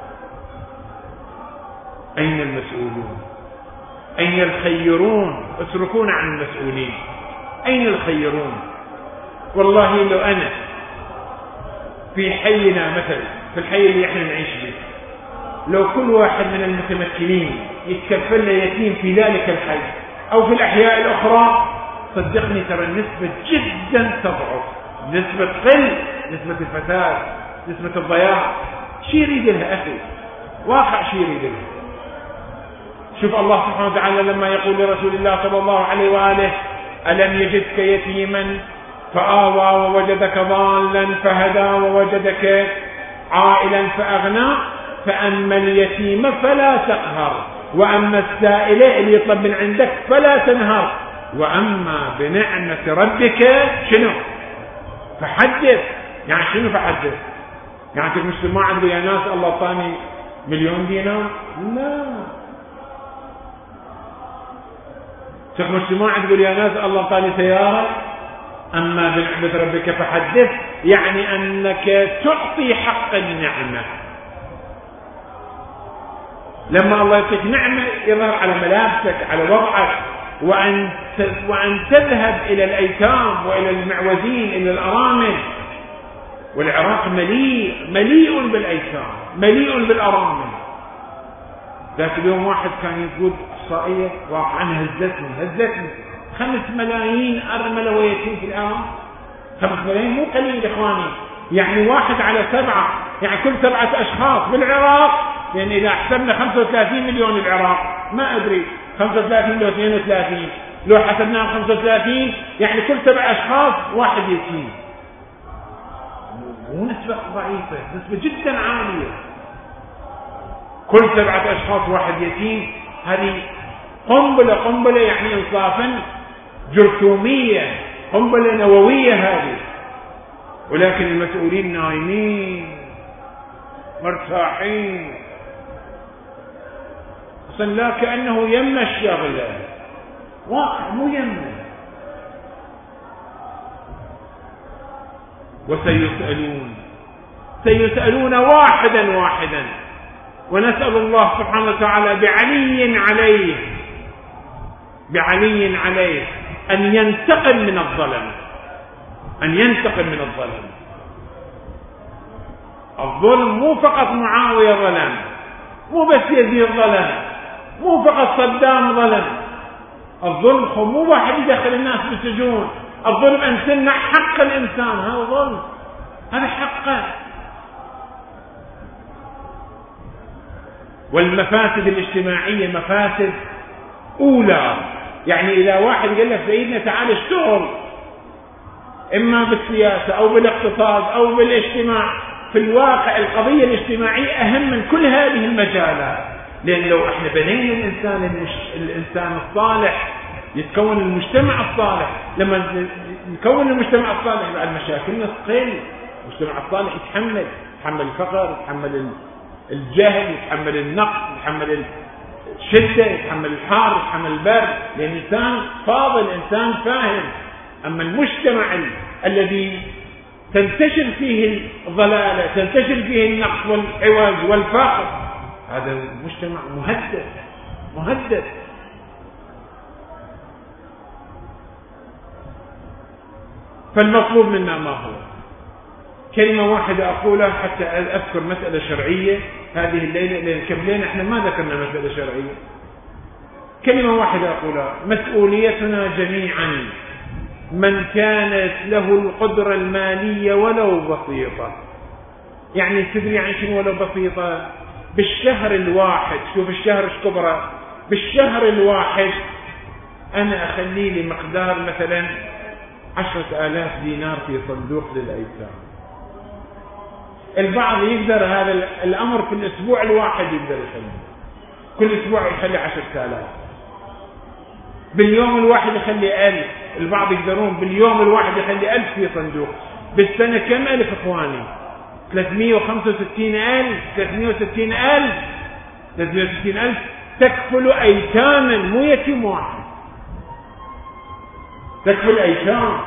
اين المسؤولون؟ اين الخيرون؟ اتركونا عن المسؤولين. اين الخيرون؟ والله لو انا في حينا مثلا، في الحي اللي احنا نعيش به، لو كل واحد من المتمكنين يتكفل له يتيم في ذلك الحي او في الاحياء الاخرى، صدقني ترى النسبة جدا تضعف، نسبة قل، نسبة الفساد، نسبة الضياع. شي يريد لها اخي، واقع شي يريد لها. شوف الله سبحانه وتعالى لما يقول لرسول الله صلى الله عليه وآله: ألم يجدك يتيما فآوى ووجدك ضالا فهدى ووجدك عائلا فأغنى فأما اليتيم فلا تقهر وأما السائل اللي يطلب من عندك فلا تنهر وأما بنعمة ربك شنو؟ فحدث. يعني شنو فحدث؟ يعني تقول مش ما عنده يا ناس الله طاني مليون دينار؟ لا. تقول مش ما عنده يا ناس الله طاني سيارة؟ أما بنعمة ربك فحدث، يعني أنك تعطي حق النعمة. لما الله يعطيك نعمة يظهر على ملابسك، على وضعك، وأن وأن تذهب إلى الأيتام وإلى المعوزين، إلى الأرامل. والعراق مليء مليء بالأيتام، مليء بالأرامل. ذاك اليوم واحد كان يقول إحصائية واقعا هزتني هزتني خمس ملايين أرملة ويتيم في الآن. خمس ملايين مو قليل إخواني، يعني واحد على سبعة، يعني كل سبعة أشخاص بالعراق. يعني إذا حسبنا خمسة وثلاثين مليون العراق، ما أدري خمسة وثلاثين لو اثنين وثلاثين، لو حسبناها خمسة وثلاثين يعني كل سبع أشخاص واحد يتيم. مو نسبة ضعيفة، نسبة جدا عالية. كل سبعة أشخاص واحد يتيم، هذه قنبلة قنبلة يعني إنصافا جرثومية، قنبلة نووية هذه. ولكن المسؤولين نايمين مرتاحين، أصلا لا كأنه يم الشغلة، واقع مو يمه. وسيسألون سيسألون واحدا واحدا، ونسأل الله سبحانه وتعالى بعلي عليه بعلي عليه أن ينتقم من الظلم، أن ينتقم من الظلم. الظلم مو فقط معاوية ظلم، مو بس يزيد ظلم، مو فقط صدام ظلم. الظلم مو واحد يدخل الناس بالسجون، الظلم أن تمنع حق الإنسان، هذا ظلم، هذا حقه. والمفاسد الاجتماعية مفاسد أولى. يعني إذا واحد قال لك سيدنا تعال اشتغل إما بالسياسة أو بالاقتصاد أو بالاجتماع، في الواقع القضية الاجتماعية أهم من كل هذه المجالات. لأن لو احنا بنينا الإنسان المش... الإنسان الصالح يتكون المجتمع الصالح. لما يكون المجتمع الصالح بعد مشاكلنا تقل. المجتمع الصالح يتحمل يتحمل الفقر، يتحمل الجهل، يتحمل النقص، يتحمل الشدة، يتحمل الحار، يتحمل البرد، لأن الإنسان فاضل، إنسان فاهم. أما المجتمع ال... الذي تنتشر فيه الضلالة، تنتشر فيه النقص والعوج والفقر، هذا مجتمع مهدد مهدد. فالمطلوب منا ما هو؟ كلمة واحدة أقولها حتى أذكر مسألة شرعية هذه الليلة، لأن كم ليلة احنا ما ذكرنا مسألة شرعية. كلمة واحدة أقولها: مسؤوليتنا جميعا من كانت له القدرة المالية ولو بسيطة. يعني تدري عن شنو ولو بسيطة؟ بالشهر الواحد، شوف الشهر ايش كبره، بالشهر الواحد أنا أخلي لي مقدار مثلا عشرة آلاف دينار في صندوق للأيتام. البعض يقدر هذا الأمر في الأسبوع الواحد يقدر يخلي، كل أسبوع يخلي عشرة آلاف، باليوم الواحد يخلي ألف، البعض يقدرون باليوم الواحد يخلي ألف في صندوق. بالسنة كم ألف إخواني؟ ثلاثمئة وخمسة وستين ألف، ثلاثمئة وستين ألف، ثلاثمئة وستين ألف تكفل أيتاما، مو يتيم واحد، تكفل أيتام.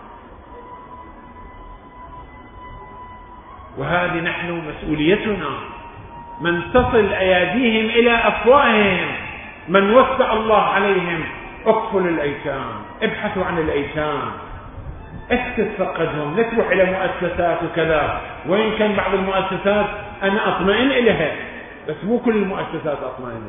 وهذه نحن مسؤوليتنا، من تصل أياديهم إلى أفواههم، من وسع الله عليهم، اكفلوا الأيتام، ابحثوا عن الأيتام، استفقدهم، لا تروح إلى مؤسسات وكذا، وإن كان بعض المؤسسات أنا أطمئن إليها، بس مو كل المؤسسات أطمئن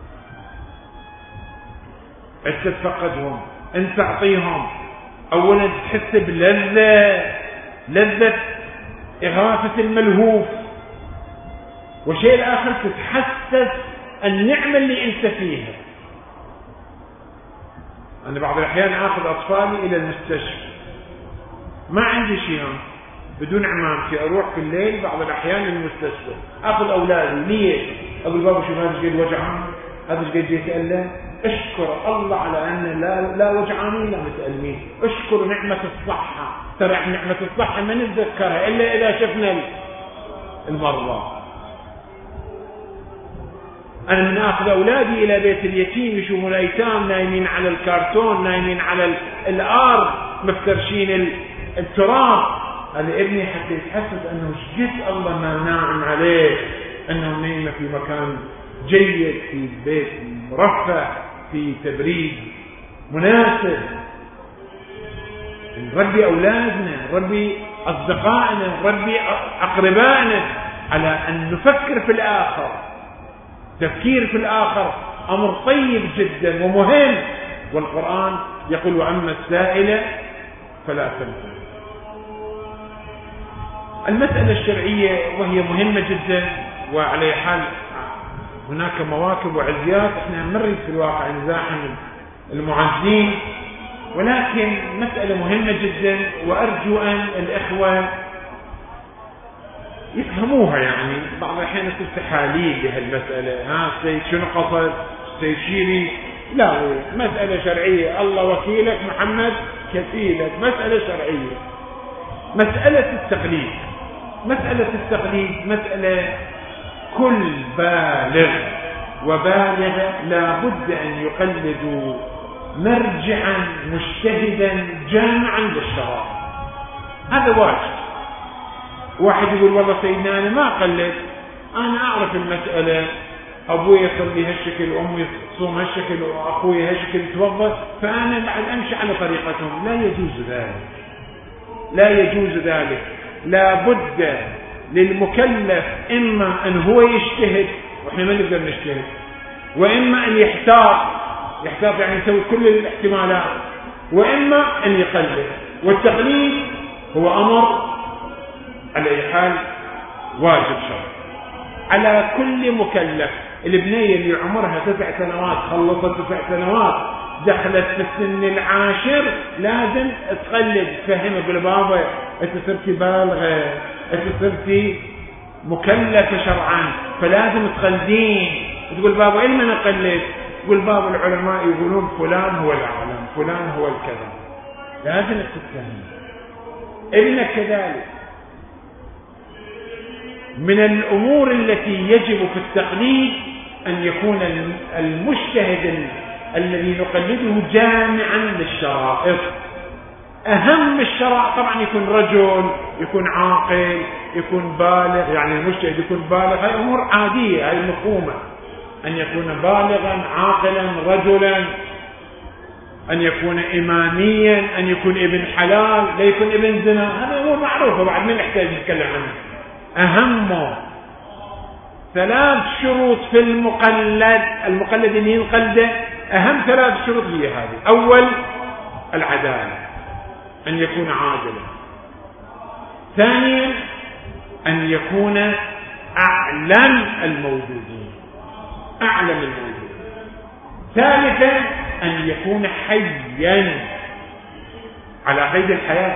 إليها. استفقدهم، أنت تعطيهم، أولا تحس بلذة، لذة إغاثة الملهوف، والشيء الآخر تتحسس النعمة اللي أنت فيها. أنا بعض الأحيان آخذ أطفالي إلى المستشفى، ما عندي شيء بدون عمامتي، أروح في الليل بعض الأحيان للمستشفى، أخذ أولادي. ليش؟ أقول بابا شوف هذا الشيء وجعان، هذا الشيء يتألم، اشكر الله على أن لا لا وجعانين لا متألمين، اشكر نعمة الصحة. ترى نعمة الصحة ما نتذكرها إلا إذا شفنا المرضى. أنا من آخذ أولادي إلى بيت اليتيم يشوفون الأيتام نايمين على الكرتون، نايمين على الأرض، مفترشين التراب. هذا ابني حتى يتحسس أنه شجت الله ما ناعم عليه، أنه نايم في مكان جيد، في بيت مرفه، في تبريد مناسب. نربي أولادنا، نربي أصدقائنا، نربي أقربائنا على أن نفكر في الآخر. تفكير في الآخر أمر طيب جدا ومهم، والقرآن يقول: وأما السائل فلا تنهر. المسألة الشرعية وهي مهمة جدا، وعلى حال هناك مواكب وعزيات، احنا نمر في الواقع نزاحم المعزين، ولكن مسألة مهمة جدا، وأرجو أن الإخوة يفهموها. يعني بعض الأحيان يصير تحاليل بهالمسألة، ها سيد شنو قصد، سيد شيري، لا، مسألة شرعية، الله وكيلك، محمد كفيلك، مسألة شرعية. مسألة التقليد، مسألة التقليد مسألة كل بالغ وبالغة لا بد أن يقلدوا مرجعا مجتهدا جامعا للشرع، هذا واجب. واحد يقول والله سيدنا أنا ما أقلد، أنا أعرف المسألة، أبوي يصلي هالشكل، وأمي تصوم هالشكل، وأخوي هالشكل يتوضأ، فأنا بعد أمشي على طريقتهم. لا يجوز ذلك، لا يجوز ذلك. لا بد للمكلف إما أن هو يجتهد، وإحنا ما نقدر نجتهد، وإما أن يحتاط، يحتاط يعني يسوي كل الاحتمالات، وإما أن يقلد. والتقليد هو أمر على أي حال واجب شرعي على كل مكلف. البنية اللي عمرها تسع سنوات، خلصت تسع سنوات، دخلت في السن العاشر، لازم تقلد، تفهمها، تقول بابا انت صرتي بالغة، انت صرتي مكلفة شرعا، فلازم تقلدين. تقول بابا إيه من أقلد؟ تقول بابا العلماء يقولون فلان هو الأعلم، فلان هو الكذا، لازم تتفهم. ابنك كذلك. من الأمور التي يجب في التقليد أن يكون المجتهد الذي نقلده جامعا للشرائط. أهم الشرائع طبعا يكون رجل، يكون عاقل، يكون بالغ، يعني المجتهد يكون بالغ، هذه أمور عادية، هذه مفهومة، أن يكون بالغا عاقلا رجلا، أن يكون إماميا، أن يكون ابن حلال، لا يكون ابن زنا، هذه أمور معروفة بعد ما نحتاج نتكلم عنها. أهم ثلاث شروط في المقلد، المقلد اللي ينقلده، أهم ثلاث شروط هي هذه. أول العدالة، أن يكون عادلا. ثانيا أن يكون أعلم الموجودين، أعلم الموجودين. ثالثا أن يكون حيا على قيد الحياة.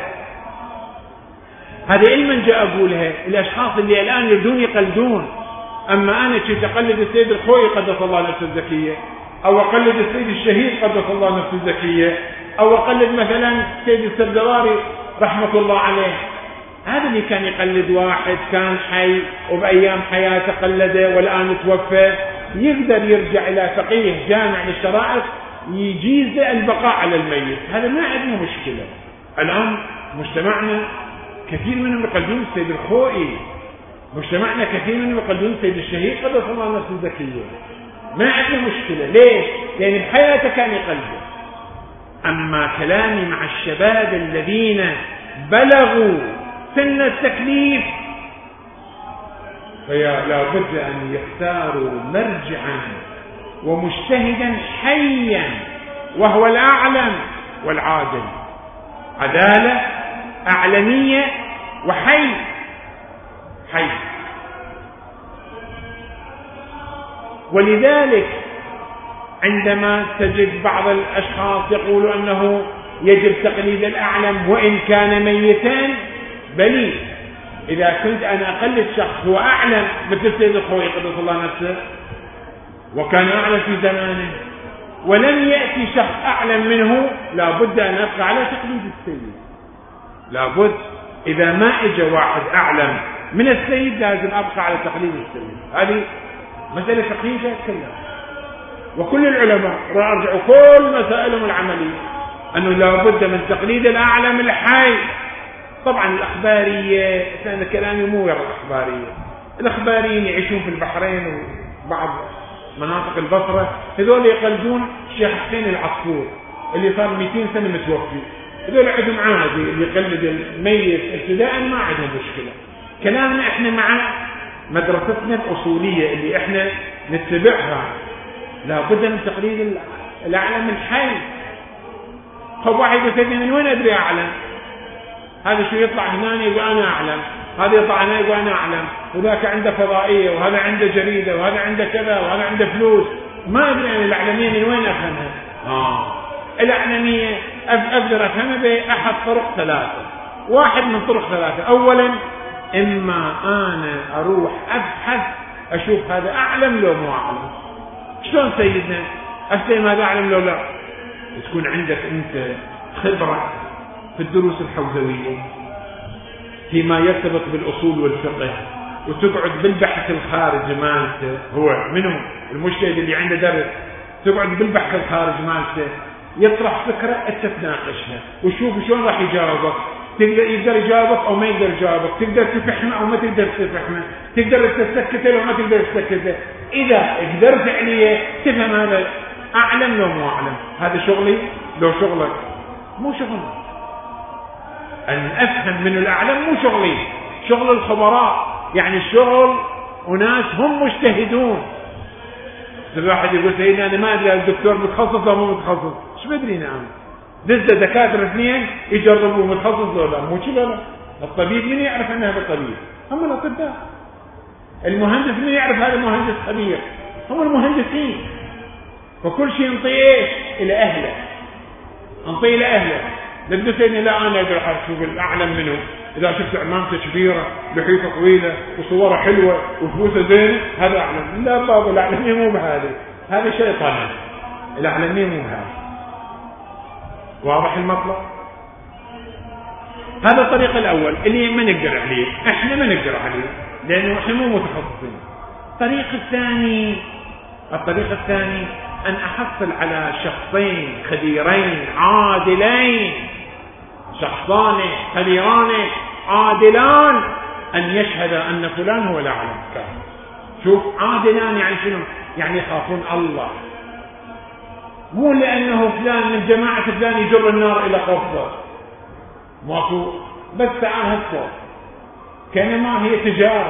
هذه علما جاء أقولها الأشخاص اللي الآن يريدون يقلدون. أما أنا كنت أقلد السيد الخوئي قدس الله نفسه الزكية، أو أقلد السيد الشهيد قدس الله نفسه الزكية، أو أقلد مثلا السيد السردواري رحمة الله عليه. هذا اللي كان يقلد واحد كان حي وبأيام حياته قلده والآن توفى، يقدر يرجع إلى فقيه جامع للشرائع يجيز البقاء على الميت. هذا ما عندنا مشكلة. الآن مجتمعنا كثير منهم يقلدون السيد الخوئي، مجتمعنا كثير منهم يقلدون السيد الشهيد قدس الله نفسه الزكية، ما عندنا مشكلة. ليش؟ لأن بحياته كان يقلده. أما كلامي مع الشباب الذين بلغوا سن التكليف فلا بد أن يختاروا مرجعا ومجتهدا حيا وهو الأعلم والعادل. عدالة، أعلمية، وحي. حي. ولذلك عندما تجد بعض الأشخاص يقول أنه يجب تقليد الأعلم وإن كان ميتا، بلي إذا كنت أنا أقلد شخص هو أعلم مثل السيد الخوئي قدس الله نفسه وكان أعلم في زمانه ولم يأتي شخص أعلم منه، لا بد أن أبقى على تقليد السيد. لا بد إذا ما إجا واحد أعلم من السيد لازم أبقى على تقليد السيد. هذه مسألة فقهية كلها. وكل العلماء راجعوا كل مسائلهم العملية أنه لا بد من تقليد الأعلم الحي. طبعا الأخبارية، كان كلامي مو غير الأخبارية، الأخباريين يعيشون في البحرين وبعض مناطق البصرة، هذول يقلدون الشيخ حسين العصفور اللي صار مئتين سنة متوفي. هذول عندهم عادي، اللي يقلد الميت ابتداء ما عندهم مشكلة. كلامنا احنا مع مدرستنا الأصولية اللي احنا نتبعها، لا بد من تقليد الأعلم الحي. طب واحد يقول من وين أدري أعلم؟ هذا شو يطلع هنا يقول أنا أعلم، هذا يطلع هنا يقول أنا أعلم، وذاك عنده فضائية، وهذا عنده جريدة، وهذا عنده كذا، وهذا عنده فلوس. ما أدري أنا الأعلمية من وين أفهمها. آه. الأعلمية أقدر أفهمها بأحد طرق ثلاثة. واحد من طرق ثلاثة. أولا إما أنا أروح أبحث أشوف هذا أعلم لو مو أعلم. شلون سيدنا أفتهم هذا أعلم لو لا؟ تكون عندك أنت خبرة في الدروس الحوزوية فيما يرتبط بالأصول والفقه، وتقعد بالبحث الخارجي مالته. هو منه المجتهد اللي عنده درس، تقعد بالبحث الخارجي مالته يطرح فكرة أنت تناقشها وشوف شلون راح يجاوبك. تقدر يقدر يجاوبك أو ما يقدر يجاوبك، تقدر تفهمه أو ما تقدر تفهمه، تقدر تسكته أو ما تقدر تسكته. إذا قدرت عليه تفهم هذا أعلم لو مو أعلم. هذا شغلي لو شغلك مو شغلي. أن أفهم من الأعلم مو شغلي، شغل الخبراء، يعني شغل وناس هم مجتهدون. الواحد يقول سيدنا أنا ما أدري الدكتور متخصص أو مو متخصص، إيش بدري نعم. دزة دكاترة اثنين يجربوا متخصص ولا مو كذا. لا، الطبيب من يعرف أنه هذا الطبيب؟ هم الأطباء. المهندس من يعرف هذا مهندس خبير؟ هم المهندسين. فكل شيء نطيه إيش إلى أهله، نطيه إلى أهله. لقد سيدنا لا أنا أقدر أشوف الأعلم منه. إذا شفت عمامته كبيرة، لحيته طويلة، وصوره حلوة، وفلوسه زينة، هذا أعلم. لا بابا، الأعلمية مو بهذا، هذا شيطان. الأعلمية مو بهذا. واضح المطلب؟ هذا الطريق الأول اللي ما نقدر عليه، احنا ما نقدر عليه لأنه احنا مو متخصصين. الطريق الثاني الطريق الثاني أن أحصل على شخصين خبيرين عادلين، شخصان خبيران عادلان أن يشهد أن فلان هو الأعلم. شوف عادلان يعني شنو؟ يعني يخافون الله، مو لأنه فلان من جماعة فلان يجر النار إلى قفصه، ماكو بس تعال هالصوت كأنما هي تجارة.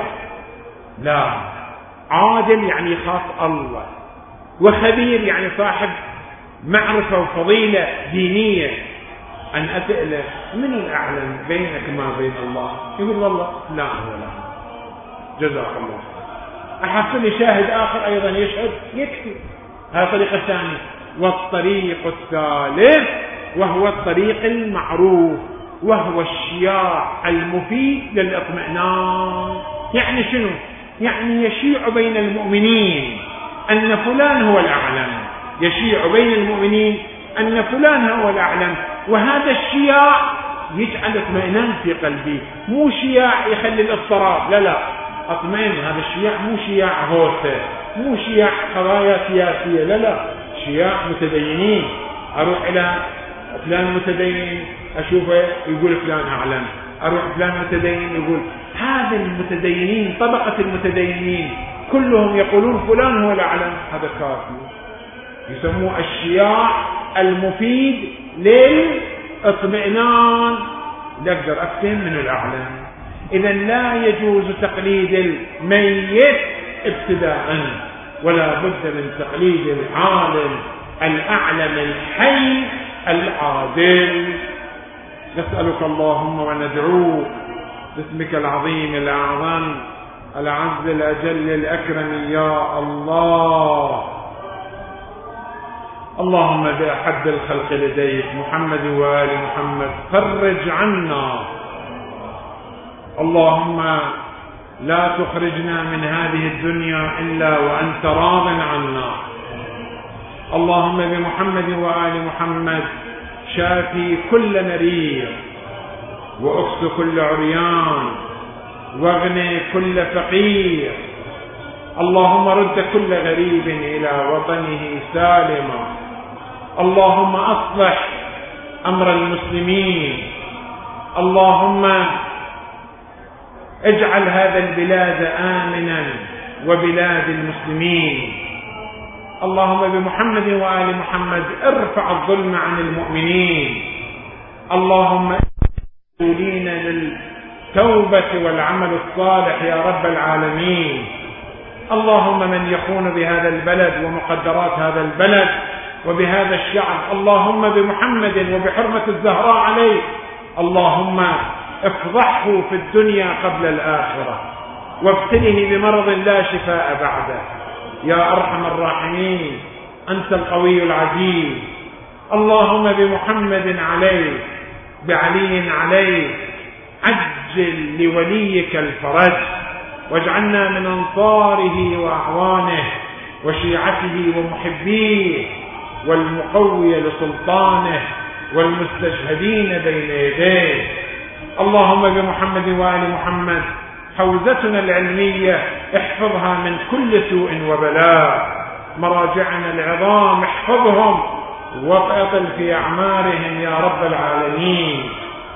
لا، عادل يعني يخاف الله، وخبير يعني صاحب معرفة وفضيلة دينية أن أسأله من الأعلم بينك ما بين الله؟ يقول والله لا ولا. جزاك الله. أحصل لي شاهد آخر أيضا يشهد يكفي. هذه طريقة ثانية. والطريق الثالث وهو الطريق المعروف وهو الشياع المفيد للإطمئنان. يعني شنو؟ يعني يشيع بين المؤمنين أن فلان هو الأعلم، يشيع بين المؤمنين أن فلان هو الأعلم، وهذا الشياع يجعل اطمئنان في قلبي، مو شياع يخلي الاضطراب، لا لا، اطمئن. هذا الشياع مو شياع هوسة، مو شياع قضايا سياسية، لا لا، شياع متدينين. أروح إلى فلان متدين أشوفه يقول فلان أعلم، أروح فلان متدين يقول. هذا المتدينين، طبقة المتدينين كلهم يقولون فلان هو الأعلم، هذا كافي. يسموه الشياع المفيد للاطمئنان. لا أقدر أكتم من الأعلم. إذا لا يجوز تقليد الميت ابتداء، ولا بد من تقليد العالم الأعلم الحي العادل. نسألك اللهم وندعوك باسمك العظيم الأعظم الأعز الأجل الأكرم يا الله. اللهم بأحب الخلق لديك محمد وآل محمد فرج عنا. اللهم لا تخرجنا من هذه الدنيا إلا وأنت راض عنا. اللهم بمحمد وآل محمد شافي كل مريض، وأخس كل عريان، واغني كل فقير. اللهم رد كل غريب إلى وطنه سالما. اللهم أصلح أمر المسلمين. اللهم اجعل هذا البلاد آمنا وبلاد المسلمين. اللهم بمحمد وآل محمد ارفع الظلم عن المؤمنين. اللهم مسؤولين للتوبة والعمل الصالح يا رب العالمين. اللهم من يخون بهذا البلد ومقدرات هذا البلد وبهذا الشعب، اللهم بمحمد وبحرمة الزهراء عليه، اللهم افضحه في الدنيا قبل الآخرة، وابتله بمرض لا شفاء بعده يا أرحم الراحمين. أنت القوي العزيز. اللهم بمحمد عليه، بعلي عليه، عجل لوليك الفرج، واجعلنا من أنصاره وأعوانه وشيعته ومحبيه، والمقوي لسلطانه والمستشهدين بين يديه. اللهم بمحمد وآل محمد حوزتنا العلمية احفظها من كل سوء وبلاء. مراجعنا العظام احفظهم واطل في أعمارهم يا رب العالمين.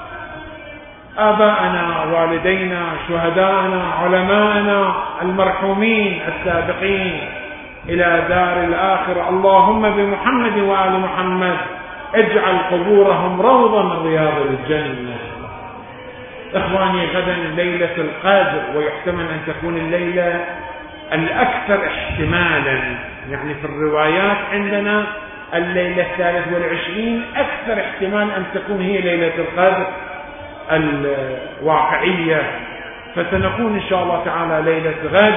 آباءنا، والدينا، شهداءنا، علماءنا المرحومين السابقين إلى دار الآخرة، اللهم بمحمد وآل محمد اجعل قبورهم روضة من رياض الجنة. إخواني، غدا ليلة القدر، ويحتمل أن تكون الليلة الأكثر احتمالا، يعني في الروايات عندنا الليلة الثالث والعشرين أكثر احتمال أن تكون هي ليلة القدر الواقعية، فسنكون إن شاء الله تعالى ليلة غد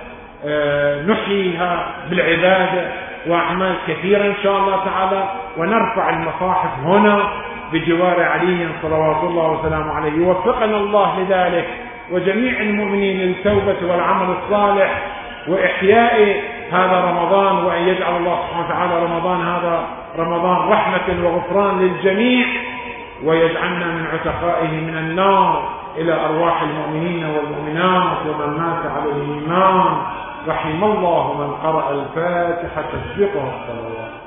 نحييها بالعبادة وأعمال كثيرة إن شاء الله تعالى، ونرفع المصاحف هنا بجوار علي صلوات الله وسلامه عليه. يوفقنا الله لذلك وجميع المؤمنين للتوبة والعمل الصالح وإحياء هذا رمضان، وأن يجعل الله سبحانه وتعالى رمضان هذا رمضان رحمة وغفران للجميع، ويجعلنا من عتقائه من النار إلى أرواح المؤمنين والمؤمنات ومن مات على الإيمان. رحم الله من قرأ الفاتحة تسبقه الصلوات.